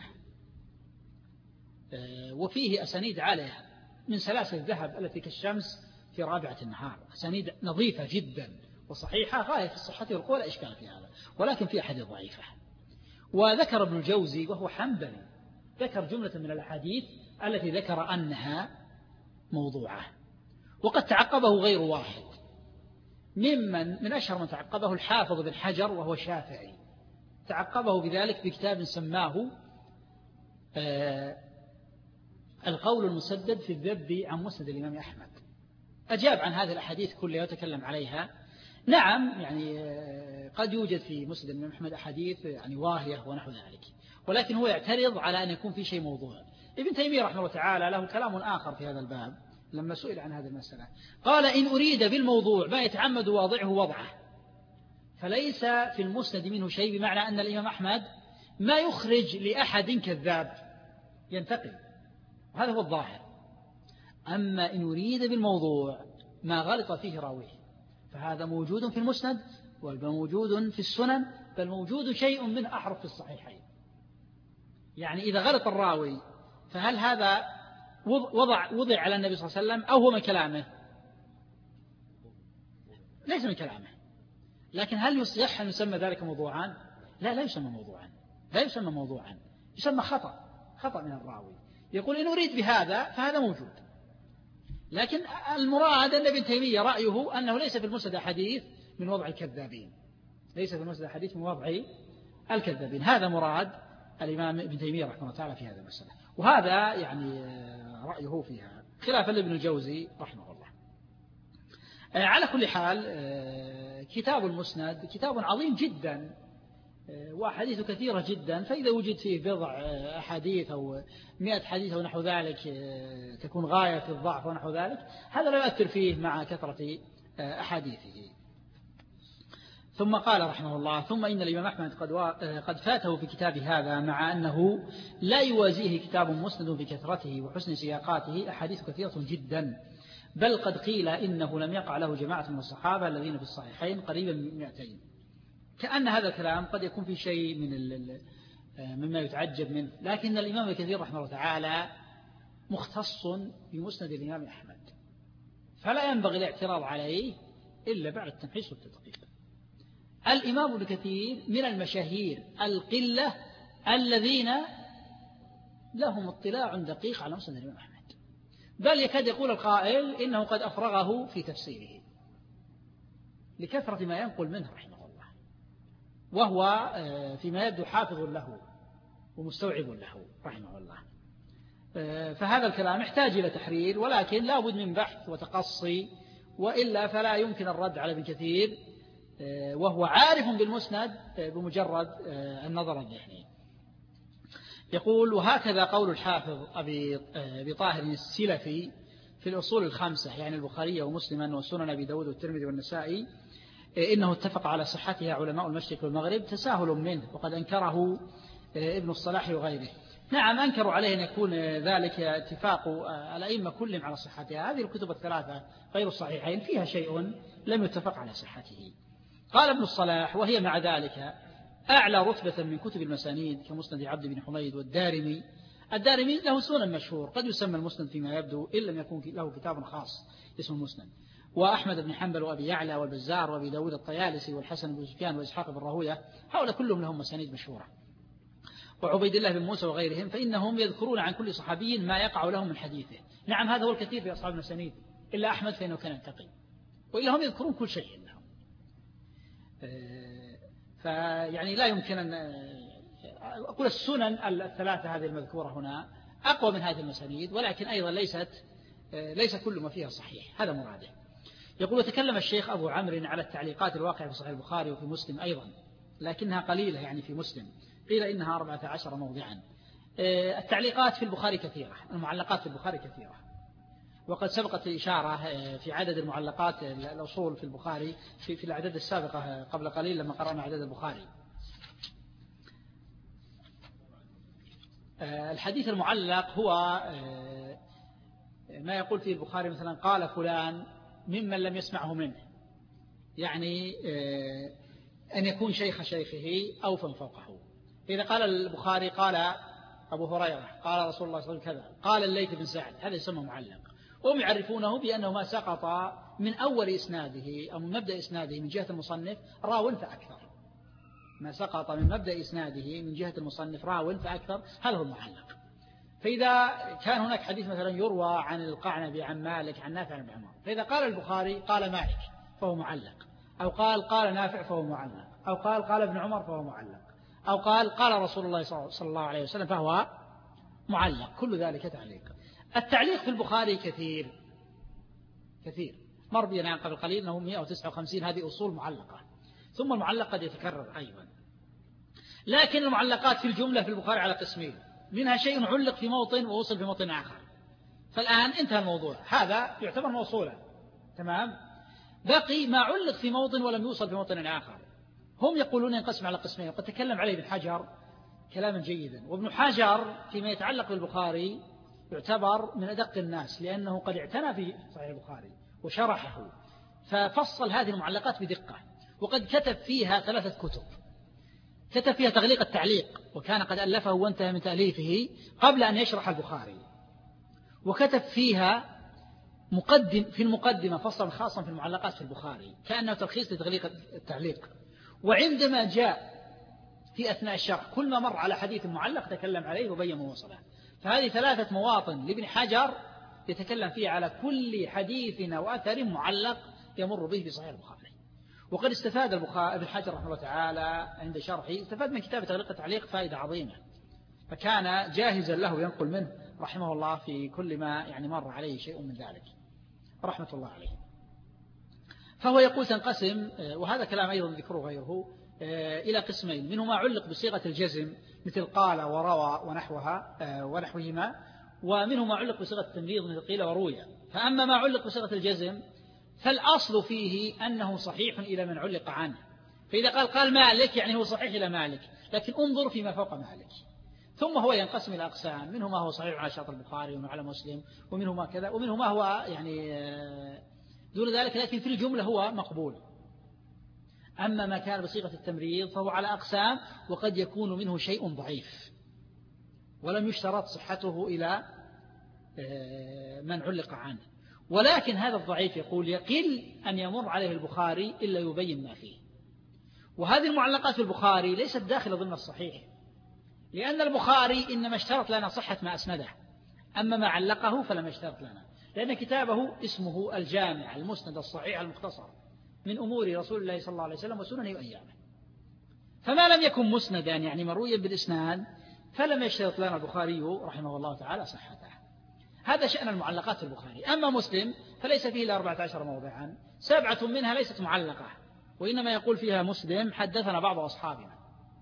Speaker 1: وفيه أسانيد عالية من سلاسل الذهب التي كالشمس في رابعة النهار، أسانيد نظيفة جدا وصحيحة غاية في الصحة والقوة، لا إشكال في هذا، ولكن في أحاديث ضعيفة. وذكر ابن الجوزي وهو حنبلي ذكر جملة من الأحاديث التي ذكر أنها موضوعة، وقد تعقبه غير واحد، ممن من أشهر من تعقبه الحافظ بن حجر وهو شافعي، تعقبه بذلك بكتاب سماه آه القول المسدد في الذب عن مسند الإمام أحمد. أجاب عن هذه الأحاديث كلها وتكلم عليها. نعم، يعني قد يوجد في مسند الإمام أحمد أحاديث يعني واهية ونحو ذلك، ولكن هو يعترض على أن يكون في شيء موضوع. ابن تيمية رحمه الله تعالى له كلام آخر في هذا الباب لما سئل عن هذه المسألة، قال: إن أريد بالموضوع ما يتعمد واضعه وضعه، فليس في المسند منه شيء، بمعنى أن الإمام أحمد ما يخرج لأحد كذاب ينتقل، وهذا هو الظاهر. أما إن أريد بالموضوع ما غلط فيه راويه، فهذا موجود في المسند وموجود في السنن، بل موجود شيء من أحرف في الصحيحين. يعني إذا غلط الراوي فهل هذا وضع, وضع على النبي صلى الله عليه وسلم أو هو من كلامه؟ ليس من كلامه، لكن هل يصح أن يسمى ذلك موضوعا؟ لا، لا يسمى موضوعا، لا يسمى موضوعا، يسمى خطأ، خطأ من الراوي. يقول: إن أريد بهذا فهذا موجود، لكن المراد أن ابن تيمية رأيه أنه ليس في المسند حديث من وضع الكذابين، ليس في المسند حديث من وضع الكذابين. هذا مراد الإمام ابن تيمية رحمه الله تعالى في هذا المسألة، وهذا يعني رأيه فيها خلافا لابن الجوزي رحمه الله. على كل حال كتاب المسند كتاب عظيم جدا وأحاديث كثيرة جدا، فإذا وجد فيه بضع أحاديث أو مئة حديث أو نحو ذلك تكون غاية في الضعف ونحو ذلك، هذا لا يؤثر فيه مع كثرة أحاديثه. ثم قال رحمه الله: ثم إن الإمام أحمد قد, قد فاته في كتاب هذا، مع أنه لا يوازيه كتاب مسند بكثرته وحسن سياقاته أحاديث كثيرة جدا، بل قد قيل إنه لم يقع له جماعة من الصحابة الذين في الصحيحين قريبا من مئتين. كأن هذا الكلام قد يكون في شيء من مما يتعجب منه، لكن الإمام الكثير رحمه الله تعالى مختص بمسند الإمام أحمد، فلا ينبغي الاعتراض عليه إلا بعد التمحيص والتدقيق. الإمام ابن كثير من المشاهير القلة الذين لهم اطلاع دقيق على مسند الإمام أحمد، بل يكاد يقول القائل إنه قد أفرغه في تفسيره لكثرة ما ينقل منه رحمه الله، وهو فيما يبدو حافظ له ومستوعب له رحمه الله. فهذا الكلام يحتاج إلى تحرير، ولكن لا بد من بحث وتقصي، وإلا فلا يمكن الرد على ابن كثير وهو عارف بالمسند بمجرد النظر الذهني. يقول: وهكذا قول الحافظ أبي طاهر السلفي في الأصول الخمسة، يعني البخاري ومسلما وسنن أبي داود والترمذي والنسائي، إنه اتفق على صحتها علماء المشرق والمغرب، تساهل منه وقد أنكره ابن الصلاح وغيره. نعم أنكروا عليه أن يكون ذلك اتفاق الأئمة كلهم على صحتها. هذه الكتب الثلاثة غير الصحيحين فيها شيء لم يتفق على صحته. قال ابن الصلاح: وهي مع ذلك أعلى رتبة من كتب المسانيد كمسند عبد بن حميد والدارمي. الدارمي له سنن مشهور قد يسمى المسند فيما يبدو إن لم يكن له كتاب خاص اسمه المسند، وأحمد بن حنبل وأبي يعلى والبزار وأبي داود الطيالسي والحسن بن سفيان وإسحاق بن راهويه، هؤلاء كلهم لهم مسانيد مشهورة، وعبيد الله بن موسى وغيرهم، فإنهم يذكرون عن كل صحابي ما يقع لهم من حديثه. نعم هذا هو الكثير في أصحاب المسانيد إلا أحمد فإنه كان ينتقي، وإلا هم يذكرون كل شيء لهم. فيعني لا يمكن أن أقول السنن الثلاثة هذه المذكورة هنا أقوى من هذه المسانيد، ولكن أيضا ليست ليس كل ما فيها صحيح، هذا مراده. يقول: وتكلم الشيخ أبو عمرو على التعليقات الواقعة في صحيح البخاري وفي مسلم أيضا، لكنها قليلة يعني في مسلم، قيل إنها أربعة عشر موضعا. التعليقات في البخاري كثيرة، المعلقات في البخاري كثيرة، وقد سبقت الإشارة في عدد المعلقات الأصول في البخاري في, في الأعداد السابقة قبل قليل لما قرأنا عدد البخاري. الحديث المعلق هو ما يقول فيه البخاري مثلا: قال فلان ممن لم يسمعه منه، يعني أن يكون شيخ شيخه أو فم فوقه. إذا قال البخاري قال أبو هريرة قال رسول الله صلى الله عليه وسلم كذا، قال الليث بن سعد، هذا يسمى معلق. وهم يعرفونه بأنه ما سقط من أول إسناده أو من مبدأ إسناده من جهة المصنف راو فأكثر، ما سقط من مبدأ إسناده من جهة المصنف راو فأكثر، هذا هو المعلق. فإذا كان هناك حديث مثلا يروى عن القعنبي عن مالك عن نافع بن عمر، فإذا قال البخاري قال مالك فهو معلق، أو قال قال نافع فهو معلق، أو قال قال ابن عمر فهو معلق، أو قال قال رسول الله صلى الله عليه وسلم فهو معلق، كل ذلك تعليق. التعليق في البخاري كثير كثير، مر بنا قبل قليل أنه مئة وتسعة وخمسين، هذه أصول معلقة، ثم المعلق قد يتكرر أيضا. لكن المعلقات في الجملة في البخاري على قسمين، منها شيء علق في موطن ووصل في موطن آخر، فالآن انتهى الموضوع، هذا يعتبر موصولا تمام. بقي ما علق في موطن ولم يوصل في موطن آخر، هم يقولون ينقسم على قسمين، وقد تكلم عليه ابن حجر كلاما جيدا. وابن حجر فيما يتعلق بالبخاري يعتبر من أدق الناس، لأنه قد اعتنى في صحيح البخاري وشرحه، ففصل هذه المعلقات بدقة، وقد كتب فيها ثلاثة كتب. كتب فيها تغليق التعليق، وكان قد ألفه وانتهى من تأليفه قبل أن يشرح البخاري، وكتب فيها مقدم في المقدمة فصلا خاصا في المعلقات في البخاري كأنه تلخيص لتغليق التعليق. وعندما جاء في أثناء الشرح كل ما مر على حديث معلق تكلم عليه وبين وصله. فهذه ثلاثة مواطن لابن حجر يتكلم فيها على كل حديث وأثر معلق يمر به في صحيح البخاري. وقد استفاد ابن حجر رحمه الله تعالى عند شرحه، استفاد من كتاب تغليق التعليق فائدة عظيمة، فكان جاهزا له ينقل منه رحمه الله في كل ما يعني مر عليه شيء من ذلك رحمة الله عليه. فهو يقول تنقسم، وهذا كلام أيضا ذكره غيره، إلى قسمين، منه ما علق بصيغة الجزم مثل قال وروى ونحوها ونحوهما، ومنه ما علق بصيغة التمريض مثل قيل وروي. فأما ما علق بصيغة الجزم فالأصل فيه أنه صحيح إلى من علق عنه، فإذا قال قال مالك يعني هو صحيح إلى مالك، لكن انظر فيما فوق مالك. ثم هو ينقسم إلى أقسام، منه ما هو صحيح على شرط البخاري ومنه على مسلم، ومنه ما كذا، ومنه ما هو يعني دون ذلك، لكن في الجملة هو مقبول. أما ما كان بصيغة التمريض فهو على أقسام، وقد يكون منه شيء ضعيف ولم يشترط صحته إلى من علق عنه، ولكن هذا الضعيف يقول يقل أن يمر عليه البخاري إلا يبين ما فيه. وهذه المعلقات في البخاري ليست داخلة ضمن الصحيح، لأن البخاري إنما اشترط لنا صحة ما أسنده، أما ما علقه فلم يشترط لنا، لأن كتابه اسمه الجامع المسند الصحيح المختصر من أمور رسول الله صلى الله عليه وسلم وسننه وأيامه. فما لم يكن مسندا يعني مرويا بالإسناد فلم يشترط لنا البخاري رحمه الله تعالى صحته. هذا شأن المعلقات في البخاري. أما مسلم فليس فيه إلا أربعة عشر موضعا، سبعة منها ليست معلقة، وإنما يقول فيها مسلم حدثنا بعض أصحابنا،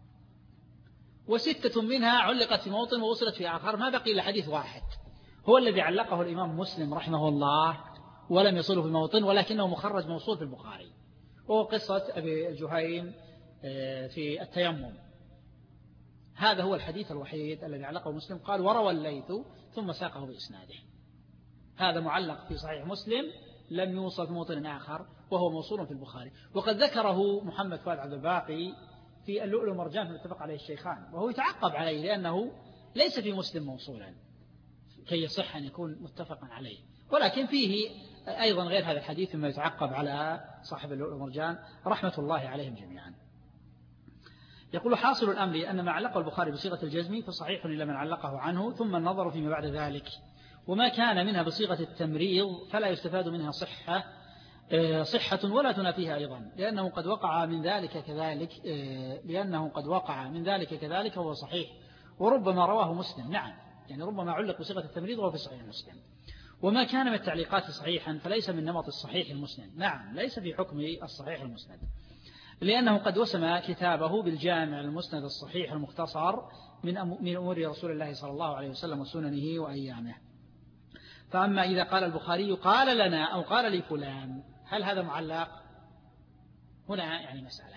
Speaker 1: وستة منها علقت في موطن ووصلت في آخر، ما بقي إلا حديث واحد هو الذي علقه الإمام مسلم رحمه الله ولم يصله في موطن، ولكنه مخرج موصول في البخاري، وهو قصة أبي الجهيم في التيمم. هذا هو الحديث الوحيد الذي علقه مسلم، قال وروى الليث ثم ساقه بإسناده. هذا معلق في صحيح مسلم لم يوصل في موطن آخر، وهو موصول في البخاري. وقد ذكره محمد فؤاد عبد الباقي في اللؤلؤ والمرجان فيما اتفق عليه الشيخان، وهو يتعقب عليه لأنه ليس في مسلم موصولا كي يصح أن يكون متفقا عليه، ولكن فيه أيضا غير هذا الحديث مما يتعقب على صاحب اللؤلؤ والمرجان رحمة الله عليهم جميعا. يقول حاصل الأمر أن ما علقه البخاري بصيغة الجزم فصحيح إلا من علقه عنه، ثم النظر فيما بعد ذلك. وما كان منها بصيغة التمريض فلا يستفاد منها صحة صحة ولا تنافيها أيضا، لأنه قد وقع من ذلك كذلك لأنه قد وقع من ذلك كذلك وهو صحيح، وربما رواه مسلم. نعم، يعني ربما علق بصيغة التمريض وهو في صحيح مسلم. وما كان من التعليقات صحيحا فليس من نمط الصحيح المسند. نعم، ليس في حكم الصحيح المسند، لأنه قد وسم كتابه بالجامع المسند الصحيح المختصر من من أمور رسول الله صلى الله عليه وسلم وسننه وأيامه. فأما إذا قال البخاري قال لنا أو قال لي فلان، هل هذا معلق؟ هنا يعني مسألة.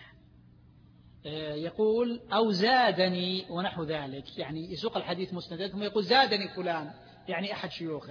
Speaker 1: يقول أو زادني ونحو ذلك، يعني يسوق الحديث مسندا ثم يقول زادني فلان، يعني أحد شيوخه.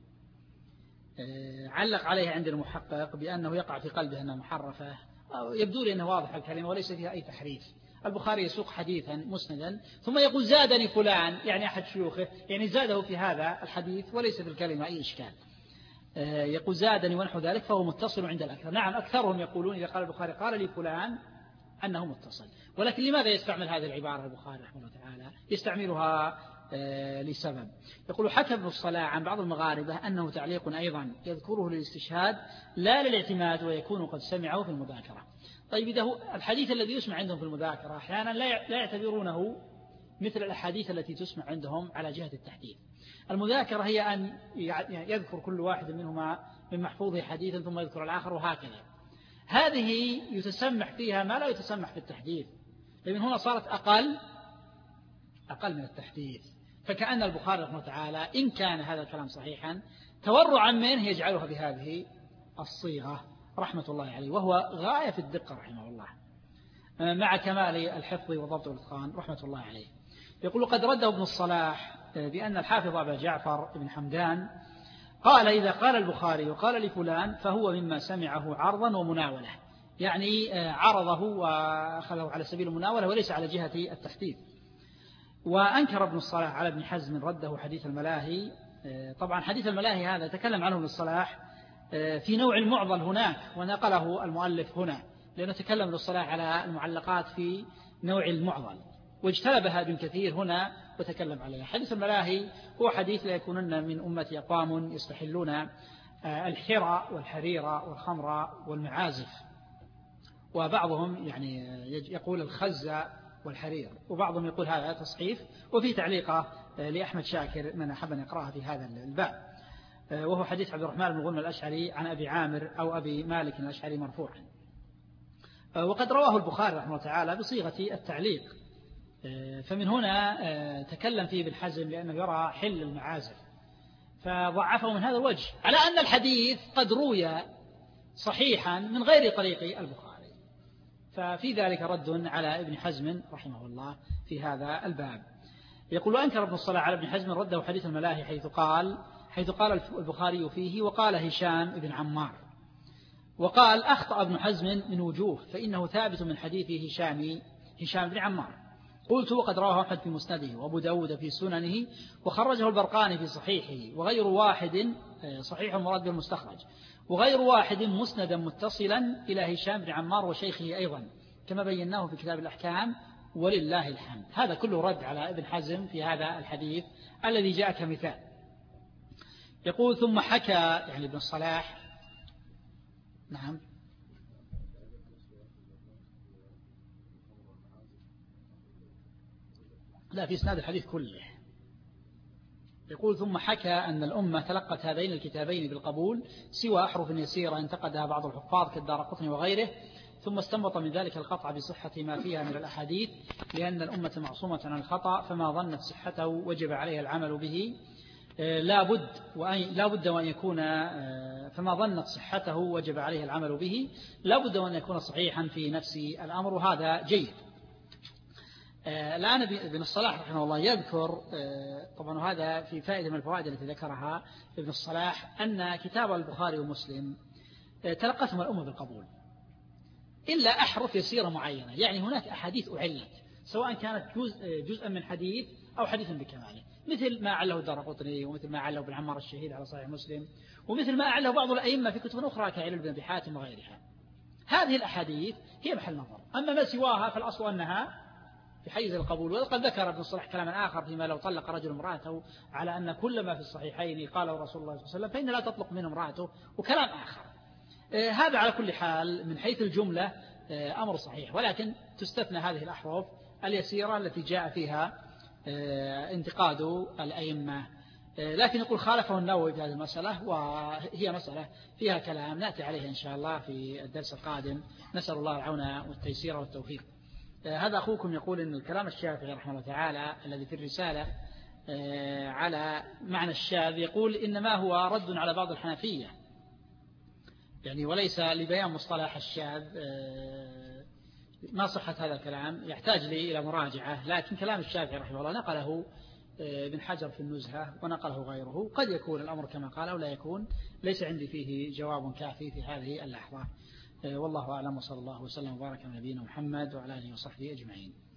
Speaker 1: علق عليه عند المحقق بأنه يقع في قلبه أنها محرفة، يبدو لي أنه واضح الكلمة وليس فيها أي تحريف. البخاري يسوق حديثا مسندا ثم يقول زادني فلان، يعني أحد شيوخه، يعني زاده في هذا الحديث وليس في الكلمة أي إشكال. يقول زادني ونحو ذلك فهو متصل عند الأكثر. نعم، أكثرهم يقولون إذا قال البخاري قال لي فلان أنه متصل، ولكن لماذا يستعمل هذه العبارة البخاري رحمه الله تعالى؟ يستعملها لسبب. يقول حكى ابن الصلاح عن بعض المغاربة أنه تعليق أيضا يذكره للاستشهاد لا للاعتماد، ويكون قد سمعه في المذاكرة. طيب إذا هو الحديث الذي يسمع عندهم في المذاكرة أحيانا لا يعتبرونه مثل الأحاديث التي تسمع عندهم على جهة التحديث. المذاكرة هي أن يذكر كل واحد منهما من محفوظه حديثا ثم يذكر الآخر وهكذا. هذه يتسمح فيها ما لا يتسمح في التحديث، لأن هنا صارت أقل أقل من التحديث. فكأن البخاري رحمه الله تعالى إن كان هذا الكلام صحيحا تورعا منه يجعلها بهذه الصيغة رحمة الله عليه، وهو غاية في الدقة رحمه الله مع كمال الحفظ وضبط الإتقان رحمة الله عليه. يقول قد رده ابن الصلاح بأن الحافظ أبا جعفر بن حمدان قال إذا قال البخاري وقال لفلان فهو مما سمعه عرضا ومناولة، يعني عرضه وأخذه على سبيل المناولة وليس على جهة التحديث. وأنكر ابن الصلاح على ابن حزم رده حديث الملاهي. طبعا حديث الملاهي هذا تكلم عنه ابن الصلاح في نوع المعضل هناك ونقله المؤلف هنا، لأنه تكلم ابن الصلاح على المعلقات في نوع المعضل واجتلبها ابن كثير هنا وتكلم عليها. حديث الملاهي هو حديث لا يكونن من أمتي أقوام يستحلون الحرى والحريرة والخمر والمعازف، وبعضهم يعني يقول الخزة والحرير، وبعضهم يقول هذا تصحيف. وفي تعليقة لأحمد شاكر من أحب أن يقرأها في هذا الباب، وهو حديث عبد الرحمن بن غنم الأشعري عن أبي عامر أو أبي مالك الأشعري مرفوعا. وقد رواه البخاري رحمه الله تعالى بصيغة التعليق، فمن هنا تكلم فيه بالحزم لأنه يرى حل المعازف فضعفه من هذا الوجه، على أن الحديث قد روي صحيحا من غير طريق البخاري. ففي ذلك رد على ابن حزم رحمه الله في هذا الباب. يقول أنكر ابن الصلاح على ابن حزم رده حديث الملاهي حيث قال حيث قال البخاري فيه وقال هشام بن عمار، وقال أخطأ ابن حزم من وجوه فإنه ثابت من حديث هشام هشام بن عمار. قلت وقد رواه أحمد في مسنده وأبو داود في سننه وخرجه البرقاني في صحيحه، وغير واحد صحيح مراد بالمستخرج، وغير واحد مسندا متصلا إلى هشام بن عمار وشيخه أيضا كما بيناه في كتاب الأحكام ولله الحمد. هذا كله رد على ابن حزم في هذا الحديث الذي جاء كمثال. يقول ثم حكى يعني ابن الصلاح نعم لا في إسناد الحديث كله. يقول ثم حكى أن الأمة تلقت هذين الكتابين بالقبول سوى أحرف يسيرة انتقدها بعض الحفاظ كالدارقطني وغيره، ثم استنبط من ذلك القطع بصحة ما فيها من الأحاديث، لأن الأمة معصومة عن الخطأ فما ظنت صحته وجب عليها العمل به لا بد وأن لا بد وأن يكون فما ظنت صحته وجب عليها العمل به لا بد وأن يكون صحيحا في نفس الأمر، وهذا جيد. الآن ابن الصلاح رحمه الله يذكر طبعا هذا في فائدة من الفوائد التي ذكرها ابن الصلاح أن كتاب البخاري ومسلم تلقتهم الأمة بالقبول إلا أحرف يسيرة معينة، يعني هناك أحاديث أعلت سواء كانت جزء جزءا من حديث أو حديثا بكماله، مثل ما أعله الدارقطني ومثل ما أعله ابن عمار الشهيد على صحيح مسلم، ومثل ما أعله بعض الأئمة في كتب أخرى كعلل بن أبي حاتم وغيرها. هذه الأحاديث هي محل نظر، أما ما سواها فالأصل أنها في حيز القبول. وقد ذكر ابن الصلاح كلاما آخر فيما لو طلق رجل امرأته على أن كل ما في الصحيحين قاله رسول الله صلى الله عليه وسلم فإن لا تطلق منه امرأته، وكلام آخر. هذا على كل حال من حيث الجملة أمر صحيح، ولكن تستثنى هذه الأحرف اليسيرة التي جاء فيها انتقاد الأئمة. لكن يقول خالفه النووي في هذه المسألة، وهي مسألة فيها كلام نأتي عليه إن شاء الله في الدرس القادم، نسأل الله العون والتيسير والتوفيق. هذا أخوكم يقول إن الكلام الشافعي رحمه الله تعالى الذي في الرسالة على معنى الشاذ يقول إنما هو رد على بعض الحنفية، يعني وليس لبيان مصطلح الشاذ. ما صحة هذا الكلام؟ يحتاج لي إلى مراجعة، لكن كلام الشافعي رحمه الله نقله ابن حجر في النزهة ونقله غيره، قد يكون الأمر كما قال أو لا يكون، ليس عندي فيه جواب كافي في هذه اللحظة. والله أعلم، وصلى الله وسلم وبارك على نبينا محمد وعلى آله وصحبه أجمعين.